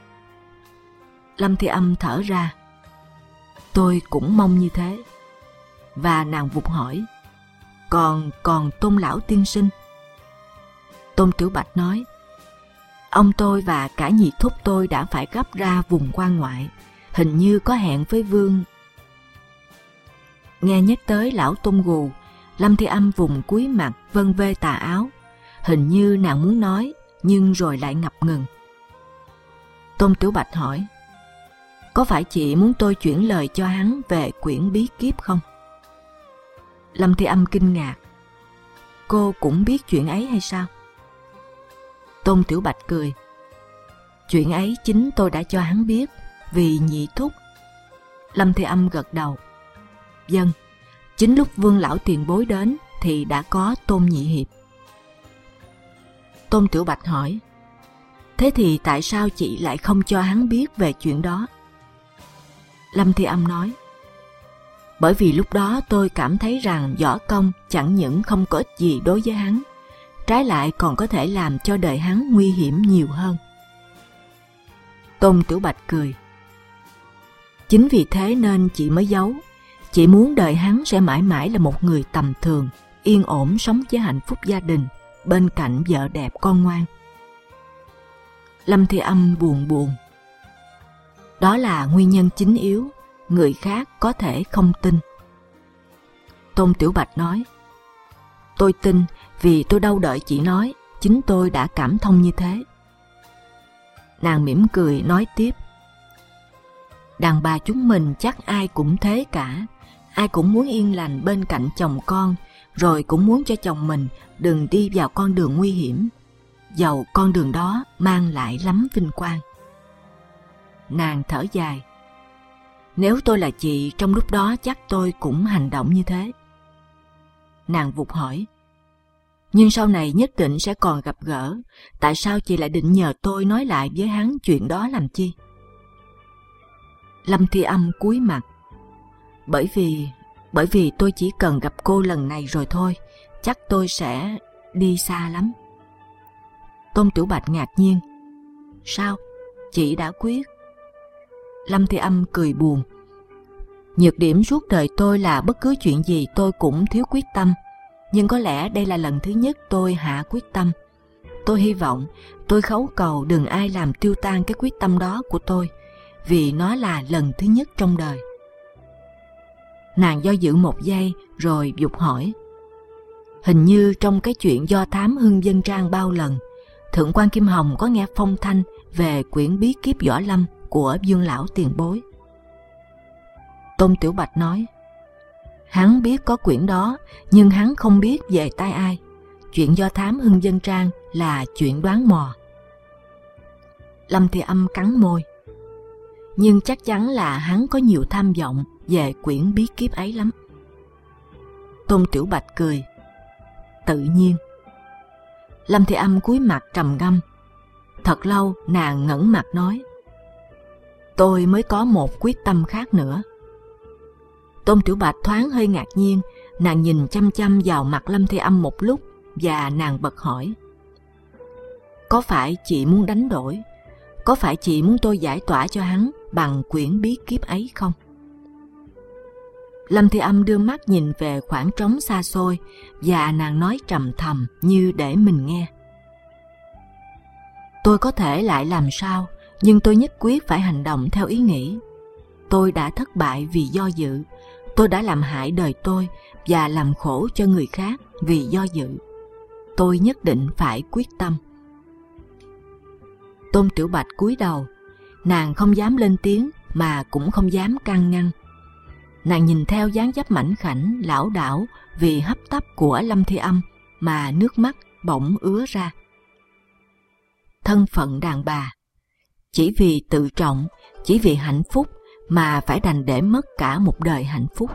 Lâm Thi Âm thở ra, tôi cũng mong như thế. Và nàng vụt hỏi, còn Tôn lão tiên sinh? Tôn Tiểu Bạch nói, ông tôi và cả nhị thúc tôi đã phải gấp ra vùng quan ngoại, hình như có hẹn với vương. Nghe nhắc tới lão Tôn Gù, Lâm Thi Âm vùng cúi mặt vân vê tà áo, hình như nàng muốn nói nhưng rồi lại ngập ngừng. Tôn Tiểu Bạch hỏi, có phải chị muốn tôi chuyển lời cho hắn về quyển bí kíp không? Lâm Thi Âm kinh ngạc, cô cũng biết chuyện ấy hay sao? Tôn Tiểu Bạch cười, chuyện ấy chính tôi đã cho hắn biết, vì nhị thúc. Lâm Thi Âm gật đầu, vâng, chính lúc Vương lão tiền bối đến thì đã có Tôn nhị hiệp. Tôn Tiểu Bạch hỏi, thế thì tại sao chị lại không cho hắn biết về chuyện đó? Lâm Thi Âm nói, bởi vì lúc đó tôi cảm thấy rằng võ công chẳng những không có ích gì đối với hắn, trái lại còn có thể làm cho đời hắn nguy hiểm nhiều hơn. Tôn Tiểu Bạch cười, chính vì thế nên chị mới giấu. Chị muốn đời hắn sẽ mãi mãi là một người tầm thường, yên ổn sống với hạnh phúc gia đình, bên cạnh vợ đẹp con ngoan. Lâm Thi Âm buồn buồn, đó là nguyên nhân chính yếu, người khác có thể không tin. Tôn Tiểu Bạch nói, tôi tin vì tôi đâu đợi chị nói, chính tôi đã cảm thông như thế. Nàng mỉm cười nói tiếp, đàn bà chúng mình chắc ai cũng thế cả, ai cũng muốn yên lành bên cạnh chồng con, rồi cũng muốn cho chồng mình đừng đi vào con đường nguy hiểm, dầu con đường đó mang lại lắm vinh quang. Nàng thở dài, nếu tôi là chị trong lúc đó chắc tôi cũng hành động như thế. Nàng vụt hỏi, nhưng sau này nhất định sẽ còn gặp gỡ, tại sao chị lại định nhờ tôi nói lại với hắn chuyện đó làm chi? Lâm Thi Âm cúi mặt, bởi vì tôi chỉ cần gặp cô lần này rồi thôi, chắc tôi sẽ đi xa lắm. Tôn Tiểu Bạch ngạc nhiên, sao? Chị đã quyết. Lâm Thi Âm cười buồn. Nhược điểm suốt đời tôi là bất cứ chuyện gì tôi cũng thiếu quyết tâm. Nhưng có lẽ đây là lần thứ nhất tôi hạ quyết tâm. Tôi hy vọng, tôi khấu cầu đừng ai làm tiêu tan cái quyết tâm đó của tôi, vì nó là lần thứ nhất trong đời. Nàng do dự một giây rồi vụt hỏi. Hình như trong cái chuyện do thám Hưng Dân Trang bao lần, Thượng quan Kim Hồng có nghe phong thanh về quyển bí kíp võ lâm của Dương lão tiền bối. Tôn Tiểu Bạch nói. Hắn biết có quyển đó, nhưng hắn không biết về tay ai. Chuyện do thám Hưng Dân Trang là chuyện đoán mò. Lâm Thi Âm cắn môi. Nhưng chắc chắn là hắn có nhiều tham vọng về quyển bí kíp ấy lắm. Tôn Tiểu Bạch cười. Tự nhiên. Lâm Thi Âm cúi mặt trầm ngâm. Thật lâu nàng ngẩng mặt nói. Tôi mới có một quyết tâm khác nữa. Tôn Tiểu Bạch thoáng hơi ngạc nhiên, nàng nhìn chăm chăm vào mặt Lâm Thi Âm một lúc và nàng bật hỏi. Có phải chị muốn đánh đổi? Có phải chị muốn tôi giải tỏa cho hắn bằng quyển bí kíp ấy không? Lâm Thi Âm đưa mắt nhìn về khoảng trống xa xôi và nàng nói trầm thầm như để mình nghe. Tôi có thể lại làm sao, nhưng tôi nhất quyết phải hành động theo ý nghĩ. Tôi đã thất bại vì do dự. Tôi đã làm hại đời tôi và làm khổ cho người khác vì do dự. Tôi nhất định phải quyết tâm. Tôn Tiểu Bạch cúi đầu. Nàng không dám lên tiếng mà cũng không dám can ngăn. Nàng nhìn theo dáng dấp mảnh khảnh lảo đảo vì hấp tấp của Lâm Thi Âm mà nước mắt bỗng ứa ra. Thân phận đàn bà, chỉ vì tự trọng, chỉ vì hạnh phúc mà phải đành để mất cả một đời hạnh phúc.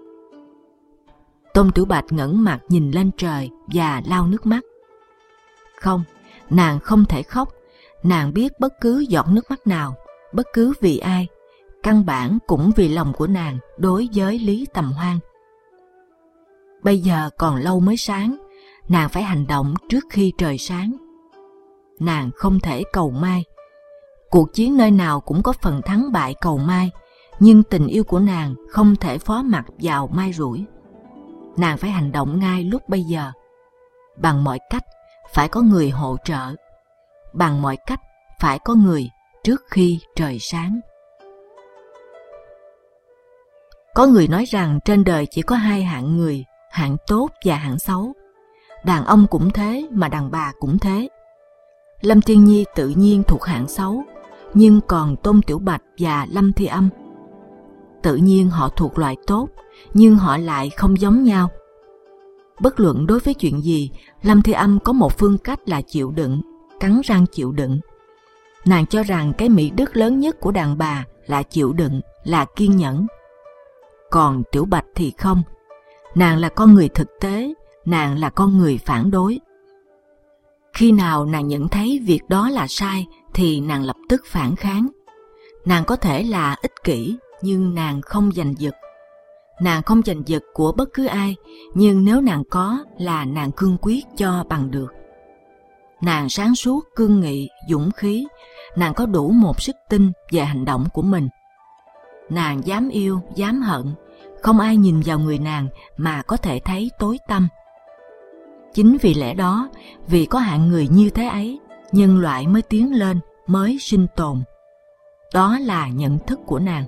Tôn Tiểu Bạch ngẩng mặt nhìn lên trời và lau nước mắt. Không, nàng không thể khóc. Nàng biết bất cứ giọt nước mắt nào, bất cứ vì ai, căn bản cũng vì lòng của nàng đối với Lý Tầm Hoan. Bây giờ còn lâu mới sáng, nàng phải hành động trước khi trời sáng. Nàng không thể cầu mai. Cuộc chiến nơi nào cũng có phần thắng bại cầu mai, nhưng tình yêu của nàng không thể phó mặc vào mai rủi. Nàng phải hành động ngay lúc bây giờ. Bằng mọi cách phải có người hỗ trợ. Bằng mọi cách phải có người trước khi trời sáng. Có người nói rằng trên đời chỉ có hai hạng người, hạng tốt và hạng xấu. Đàn ông cũng thế mà đàn bà cũng thế. Lâm Tiên Nhi tự nhiên thuộc hạng xấu, nhưng còn Tôn Tiểu Bạch và Lâm Thi Âm, tự nhiên họ thuộc loại tốt, nhưng họ lại không giống nhau. Bất luận đối với chuyện gì, Lâm Thi Âm có một phương cách là chịu đựng, cắn răng chịu đựng. Nàng cho rằng cái mỹ đức lớn nhất của đàn bà là chịu đựng, là kiên nhẫn. Còn Tiểu Bạch thì không. Nàng là con người thực tế, nàng là con người phản đối. Khi nào nàng nhận thấy việc đó là sai thì nàng lập tức phản kháng. Nàng có thể là ích kỷ, nhưng nàng không giành giật. Nàng không giành giật của bất cứ ai, nhưng nếu nàng có là nàng cương quyết cho bằng được. Nàng sáng suốt, cương nghị, dũng khí. Nàng có đủ một sức tin về hành động của mình. Nàng dám yêu, dám hận. Không ai nhìn vào người nàng mà có thể thấy tối tăm. Chính vì lẽ đó, vì có hạng người như thế ấy, nhân loại mới tiến lên, mới sinh tồn. Đó là nhận thức của nàng.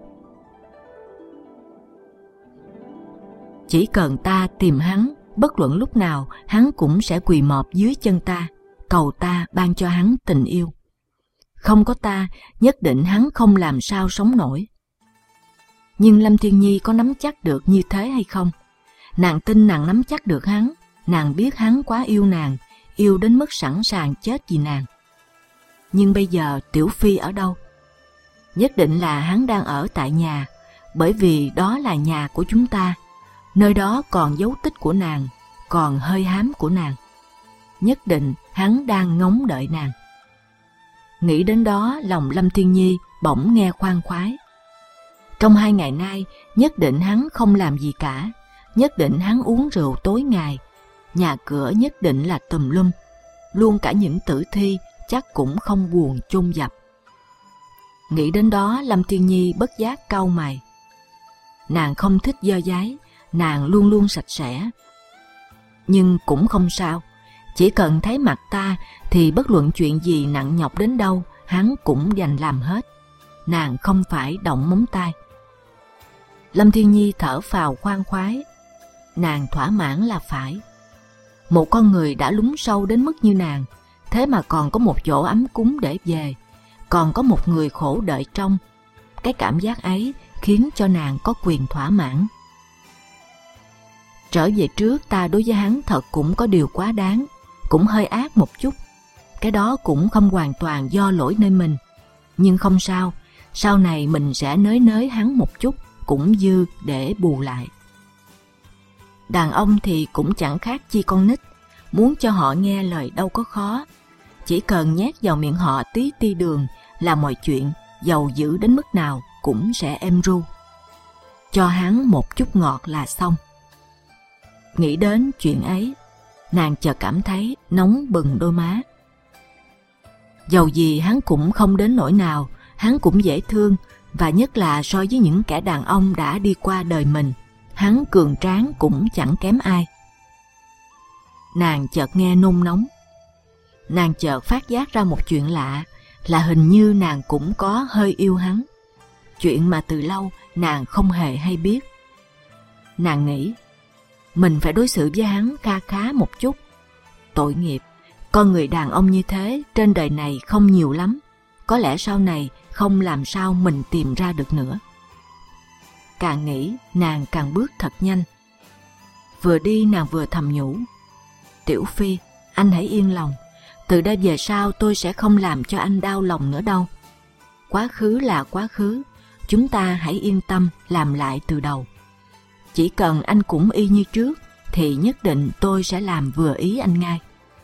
Chỉ cần ta tìm hắn, bất luận lúc nào, hắn cũng sẽ quỳ mọp dưới chân ta, cầu ta ban cho hắn tình yêu. Không có ta, nhất định hắn không làm sao sống nổi. Nhưng Lâm Thiên Nhi có nắm chắc được như thế hay không? Nàng tin nàng nắm chắc được hắn. Nàng biết hắn quá yêu nàng, yêu đến mức sẵn sàng chết vì nàng. Nhưng bây giờ Tiểu Phi ở đâu? Nhất định là hắn đang ở tại nhà, bởi vì đó là nhà của chúng ta. Nơi đó còn dấu tích của nàng, còn hơi hám của nàng. Nhất định hắn đang ngóng đợi nàng. Nghĩ đến đó, lòng Lâm Thiên Nhi bỗng nghe khoan khoái. Trong 2 ngày nay, nhất định hắn không làm gì cả. Nhất định hắn uống rượu tối ngày. Nhà cửa nhất định là tùm lum. Luôn cả những tử thi chắc cũng không buồn chôn dập. Nghĩ đến đó, Lâm Tiên Nhi bất giác cau mày. Nàng không thích dơ dáy, nàng luôn luôn sạch sẽ. Nhưng cũng không sao, chỉ cần thấy mặt ta thì bất luận chuyện gì nặng nhọc đến đâu, hắn cũng dành làm hết. Nàng không phải động móng tay. Lâm Thiên Nhi thở phào khoan khoái. Nàng thỏa mãn là phải. Một con người đã lún sâu đến mức như nàng, thế mà còn có một chỗ ấm cúng để về, còn có một người khổ đợi trong. Cái cảm giác ấy khiến cho nàng có quyền thỏa mãn. Trở về trước, ta đối với hắn thật cũng có điều quá đáng, cũng hơi ác một chút. Cái đó cũng không hoàn toàn do lỗi nơi mình. Nhưng không sao, sau này mình sẽ nới nới hắn một chút, cũng dư để bù lại. Đàn ông thì cũng chẳng khác chi con nít, muốn cho họ nghe lời đâu có khó. Chỉ cần nhét vào miệng họ tí ti đường là mọi chuyện, dầu dữ đến mức nào cũng sẽ êm ru. Cho hắn một chút ngọt là xong. Nghĩ đến chuyện ấy, nàng chợt cảm thấy nóng bừng đôi má. Dầu gì hắn cũng không đến nỗi nào, hắn cũng dễ thương, và nhất là so với những kẻ đàn ông đã đi qua đời mình, hắn cường tráng cũng chẳng kém ai. Nàng chợt nghe nôn nóng. Nàng chợt phát giác ra một chuyện lạ, là hình như nàng cũng có hơi yêu hắn. Chuyện mà từ lâu nàng không hề hay biết. Nàng nghĩ, mình phải đối xử với hắn kha khá một chút. Tội nghiệp, con người đàn ông như thế trên đời này không nhiều lắm. Có lẽ sau này không làm sao mình tìm ra được nữa. Càng nghĩ, nàng càng bước thật nhanh. Vừa đi nàng vừa thầm nhủ, Tiểu Phi, anh hãy yên lòng. Từ đây về sau tôi sẽ không làm cho anh đau lòng nữa đâu. Quá khứ là quá khứ, chúng ta hãy yên tâm làm lại từ đầu. Chỉ cần anh cũng y như trước, thì nhất định tôi sẽ làm vừa ý anh ngay.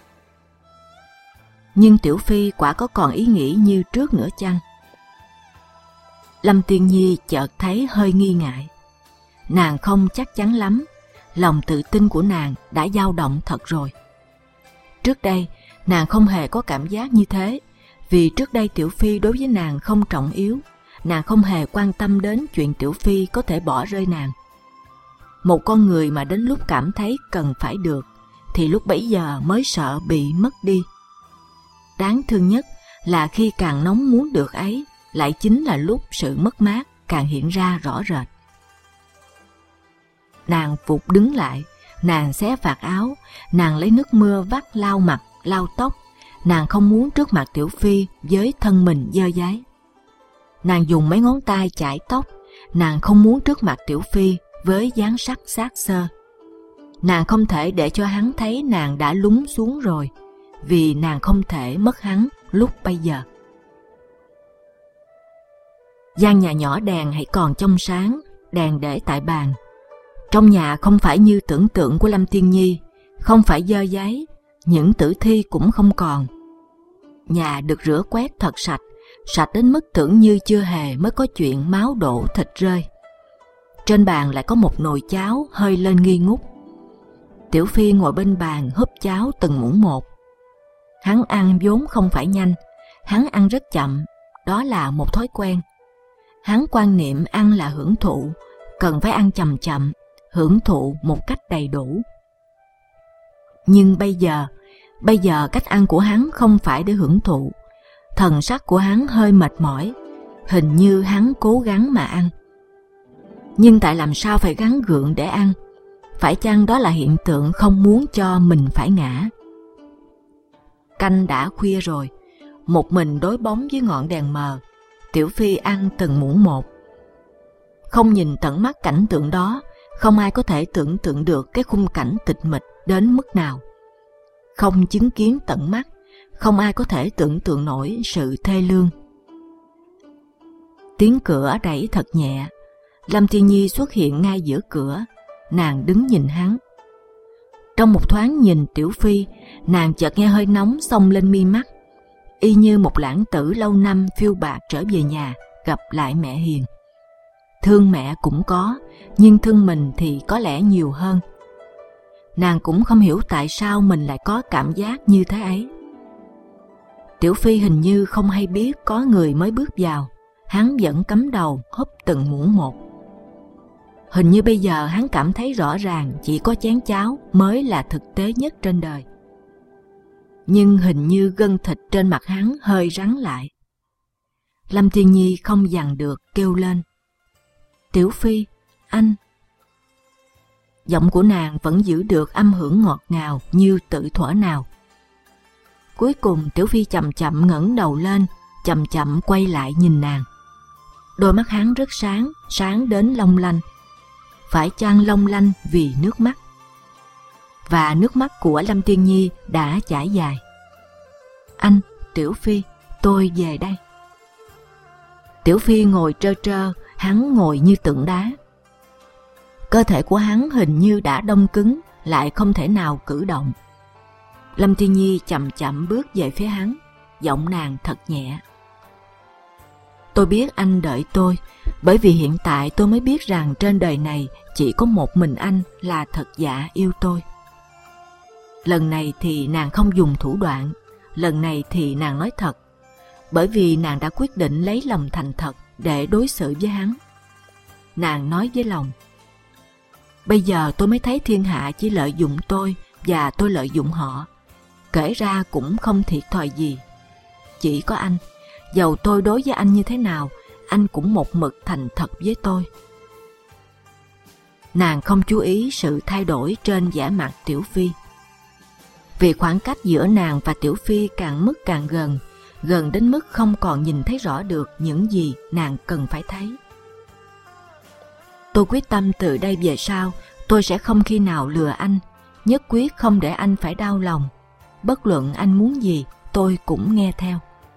Nhưng Tiểu Phi quả có còn ý nghĩ như trước nữa chăng? Lâm Tiên Nhi chợt thấy hơi nghi ngại. Nàng không chắc chắn lắm, lòng tự tin của nàng đã dao động thật rồi. Trước đây, nàng không hề có cảm giác như thế, vì trước đây Tiểu Phi đối với nàng không trọng yếu, nàng không hề quan tâm đến chuyện Tiểu Phi có thể bỏ rơi nàng. Một con người mà đến lúc cảm thấy cần phải được, thì lúc bấy giờ mới sợ bị mất đi. Đáng thương nhất là khi càng nóng muốn được ấy, lại chính là lúc sự mất mát càng hiện ra rõ rệt. Nàng vụt đứng lại, nàng xé vạt áo, nàng lấy nước mưa vắt lau mặt, lau tóc. Nàng không muốn trước mặt Tiểu Phi với thân mình dơ dáy. Nàng dùng mấy ngón tay chải tóc, nàng không muốn trước mặt Tiểu Phi với dáng sắc xác xơ. Nàng không thể để cho hắn thấy nàng đã lún xuống rồi, vì nàng không thể mất hắn lúc bây giờ. Gian nhà nhỏ đèn hãy còn trong sáng, đèn để tại bàn. Trong nhà không phải như tưởng tượng của Lâm Tiên Nhi, không phải dơ dáy, những tử thi cũng không còn. Nhà được rửa quét thật sạch, sạch đến mức tưởng như chưa hề mới có chuyện máu đổ thịt rơi. Trên bàn lại có một nồi cháo hơi lên nghi ngút. Tiểu Phi ngồi bên bàn húp cháo từng muỗng một. Hắn ăn vốn không phải nhanh, hắn ăn rất chậm, đó là một thói quen. Hắn quan niệm ăn là hưởng thụ, cần phải ăn chậm chậm, hưởng thụ một cách đầy đủ. Nhưng bây giờ cách ăn của hắn không phải để hưởng thụ. Thần sắc của hắn hơi mệt mỏi, hình như hắn cố gắng mà ăn. Nhưng tại làm sao phải gắng gượng để ăn? Phải chăng đó là hiện tượng không muốn cho mình phải ngã? Canh đã khuya rồi, một mình đối bóng với ngọn đèn mờ, Tiểu Phi ăn từng muỗng một. Không nhìn tận mắt cảnh tượng đó, không ai có thể tưởng tượng được cái khung cảnh tịch mịch đến mức nào. Không chứng kiến tận mắt, không ai có thể tưởng tượng nổi sự thê lương. Tiếng cửa đẩy thật nhẹ, Lâm Tiên Nhi xuất hiện ngay giữa cửa, nàng đứng nhìn hắn. Trong một thoáng nhìn Tiểu Phi, nàng chợt nghe hơi nóng xông lên mi mắt, y như một lãng tử lâu năm phiêu bạt trở về nhà gặp lại mẹ hiền. Thương mẹ cũng có, nhưng thương mình thì có lẽ nhiều hơn. Nàng cũng không hiểu tại sao mình lại có cảm giác như thế ấy. Tiểu Phi hình như không hay biết có người mới bước vào, hắn vẫn cắm đầu húp từng muỗng một. Hình như bây giờ hắn cảm thấy rõ ràng chỉ có chén cháo mới là thực tế nhất trên đời. Nhưng hình như gân thịt trên mặt hắn hơi rắn lại. Lâm Thiên Nhi không dằn được kêu lên: "Tiểu Phi, anh!" Giọng của nàng vẫn giữ được âm hưởng ngọt ngào như tự thuở nào. Cuối cùng Tiểu Phi chậm chậm ngẩng đầu lên, chậm chậm quay lại nhìn nàng. Đôi mắt hắn rất sáng, sáng đến long lanh. Phải chăng long lanh vì nước mắt? Và nước mắt của Lâm Thiên Nhi đã chảy dài. "Anh, Tiểu Phi, tôi về đây." Tiểu Phi ngồi trơ trơ, hắn ngồi như tượng đá. Cơ thể của hắn hình như đã đông cứng, lại không thể nào cử động. Lâm Thiên Nhi chậm chậm bước về phía hắn, giọng nàng thật nhẹ: "Tôi biết anh đợi tôi, bởi vì hiện tại tôi mới biết rằng trên đời này chỉ có một mình anh là thật dạ yêu tôi." Lần này thì nàng không dùng thủ đoạn, lần này thì nàng nói thật, bởi vì nàng đã quyết định lấy lòng thành thật để đối xử với hắn. Nàng nói với lòng: "Bây giờ tôi mới thấy thiên hạ chỉ lợi dụng tôi và tôi lợi dụng họ. Kể ra cũng không thiệt thòi gì. Chỉ có anh, dầu tôi đối với anh như thế nào, anh cũng một mực thành thật với tôi." Nàng không chú ý sự thay đổi trên vẻ mặt Tiểu Phi. Vì khoảng cách giữa nàng và Tiểu Phi càng mức càng gần, gần đến mức không còn nhìn thấy rõ được những gì nàng cần phải thấy. "Tôi quyết tâm từ đây về sau, tôi sẽ không khi nào lừa anh, nhất quyết không để anh phải đau lòng. Bất luận anh muốn gì, tôi cũng nghe theo."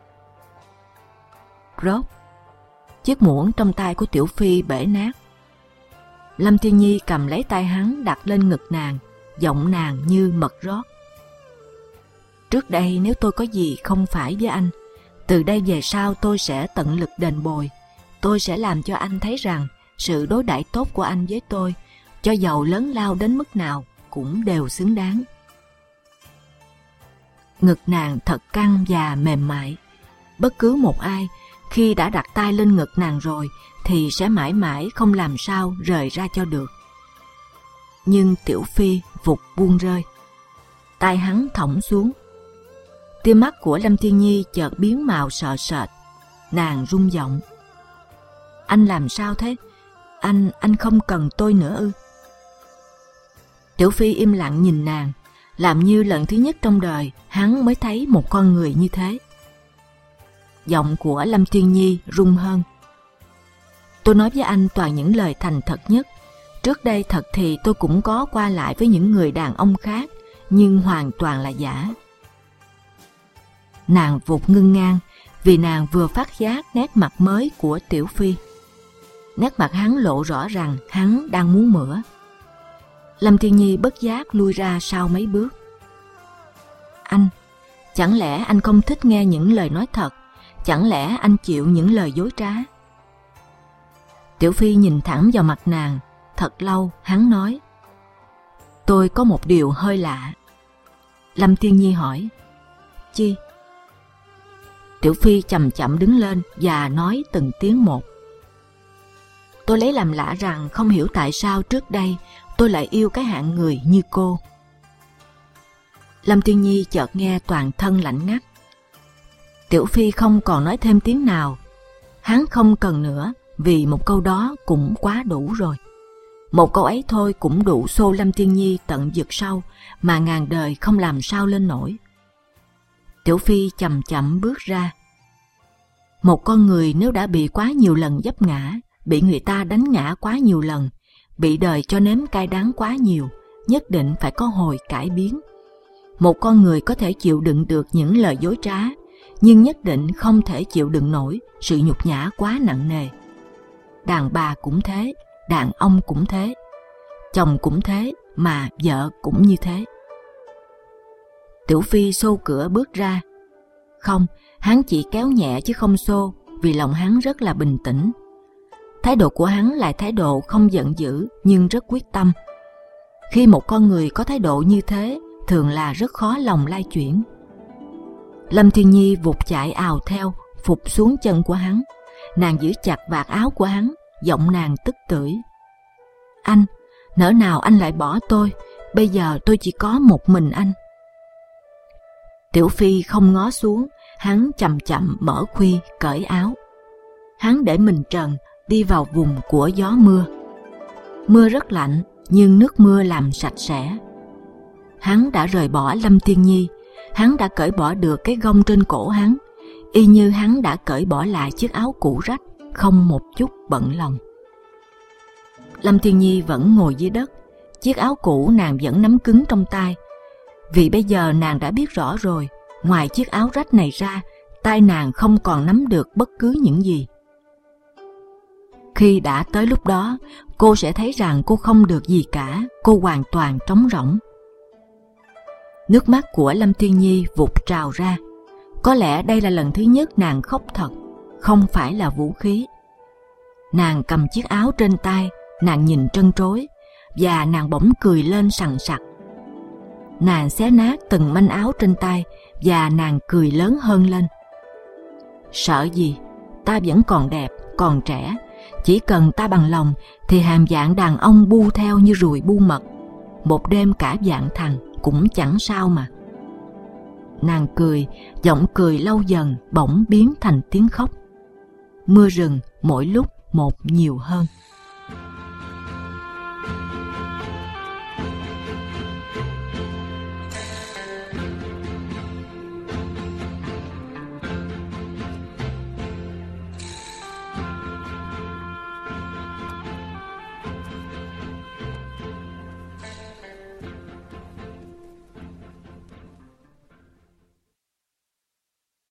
Rốt, chiếc muỗng trong tay của Tiểu Phi bể nát. Lâm Thiên Nhi cầm lấy tay hắn đặt lên ngực nàng, giọng nàng như mật rót: "Trước đây nếu tôi có gì không phải với anh, từ đây về sau tôi sẽ tận lực đền bồi. Tôi sẽ làm cho anh thấy rằng sự đối đãi tốt của anh với tôi, cho dầu lớn lao đến mức nào, cũng đều xứng đáng." Ngực nàng thật căng và mềm mại. Bất cứ một ai khi đã đặt tay lên ngực nàng rồi thì sẽ mãi mãi không làm sao rời ra cho được. Nhưng Tiểu Phi vụt buông rơi. Tay hắn thõng xuống. Tia mắt của Lâm Thiên Nhi chợt biến màu sợ sệt. Nàng run giọng: "Anh làm sao thế? Anh không cần tôi nữa ư?" Tiểu Phi im lặng nhìn nàng, làm như lần thứ nhất trong đời hắn mới thấy một con người như thế. Giọng của Lâm Thiên Nhi run hơn: "Tôi nói với anh toàn những lời thành thật nhất. Trước đây thật thì tôi cũng có qua lại với những người đàn ông khác, nhưng hoàn toàn là giả." Nàng vụt ngưng ngang, vì nàng vừa phát giác nét mặt mới của Tiểu Phi. Nét mặt hắn lộ rõ rằng hắn đang muốn mửa. Lâm Thiên Nhi bất giác lui ra sau mấy bước. "Anh, chẳng lẽ anh không thích nghe những lời nói thật? Chẳng lẽ anh chịu những lời dối trá?" Tiểu Phi nhìn thẳng vào mặt nàng. Thật lâu hắn nói: "Tôi có một điều hơi lạ." Lâm Thiên Nhi hỏi: "Chi?" Tiểu Phi chậm chậm đứng lên và nói từng tiếng một: "Tôi lấy làm lạ rằng không hiểu tại sao trước đây tôi lại yêu cái hạng người như cô." Lâm Thiên Nhi chợt nghe toàn thân lạnh ngắt. Tiểu Phi không còn nói thêm tiếng nào. Hắn không cần nữa, vì một câu đó cũng quá đủ rồi. Một câu ấy thôi cũng đủ xô Lâm Thiên Nhi tận vực sâu mà ngàn đời không làm sao lên nổi. Tiểu Phi chậm chậm bước ra. Một con người nếu đã bị quá nhiều lần vấp ngã, bị người ta đánh ngã quá nhiều lần, bị đời cho nếm cay đắng quá nhiều, nhất định phải có hồi cải biến. Một con người có thể chịu đựng được những lời dối trá, nhưng nhất định không thể chịu đựng nổi sự nhục nhã quá nặng nề. Đàn bà cũng thế, đàn ông cũng thế, chồng cũng thế, mà vợ cũng như thế. Tiểu Phi xô cửa bước ra. Không, hắn chỉ kéo nhẹ chứ không xô, vì lòng hắn rất là bình tĩnh. Thái độ của hắn là thái độ không giận dữ nhưng rất quyết tâm. Khi một con người có thái độ như thế, thường là rất khó lòng lay chuyển. Lâm Thiên Nhi vụt chạy ào theo, phục xuống chân của hắn, Nàng giữ chặt vạt áo của hắn, giọng nàng tức tưởi. Anh, nỡ nào anh lại bỏ tôi, bây giờ tôi chỉ có một mình anh. Tiểu Phi không ngó xuống, hắn chậm chậm mở khuy cởi áo. Hắn để mình trần đi vào vùng của gió mưa. Mưa rất lạnh, nhưng nước mưa làm sạch sẽ. Hắn đã rời bỏ Lâm Tiên Nhi, hắn đã cởi bỏ được cái gông trên cổ hắn, y như hắn đã cởi bỏ lại chiếc áo cũ rách, không một chút bận lòng. Lâm Tiên Nhi vẫn ngồi dưới đất, chiếc áo cũ nàng vẫn nắm cứng trong tay, vì bây giờ nàng đã biết rõ rồi, ngoài chiếc áo rách này ra, tay nàng không còn nắm được bất cứ những gì. Khi đã tới lúc đó, cô sẽ thấy rằng cô không được gì cả, cô hoàn toàn trống rỗng. Nước mắt của Lâm Tiên Nhi vụt trào ra. Có lẽ đây là lần thứ nhất nàng khóc thật, không phải là vũ khí. Nàng cầm chiếc áo trên tay, nàng nhìn trân trối, và nàng bỗng cười lên sằng sặc. Nàng xé nát từng manh áo trên tay, và nàng cười lớn hơn lên. Sợ gì? Ta vẫn còn đẹp, còn trẻ. Chỉ cần ta bằng lòng, thì hàm dạng đàn ông bu theo như ruồi bu mật. Một đêm cả vạn thằng cũng chẳng sao mà. Nàng cười, giọng cười lâu dần bỗng biến thành tiếng khóc. Mưa rừng mỗi lúc một nhiều hơn.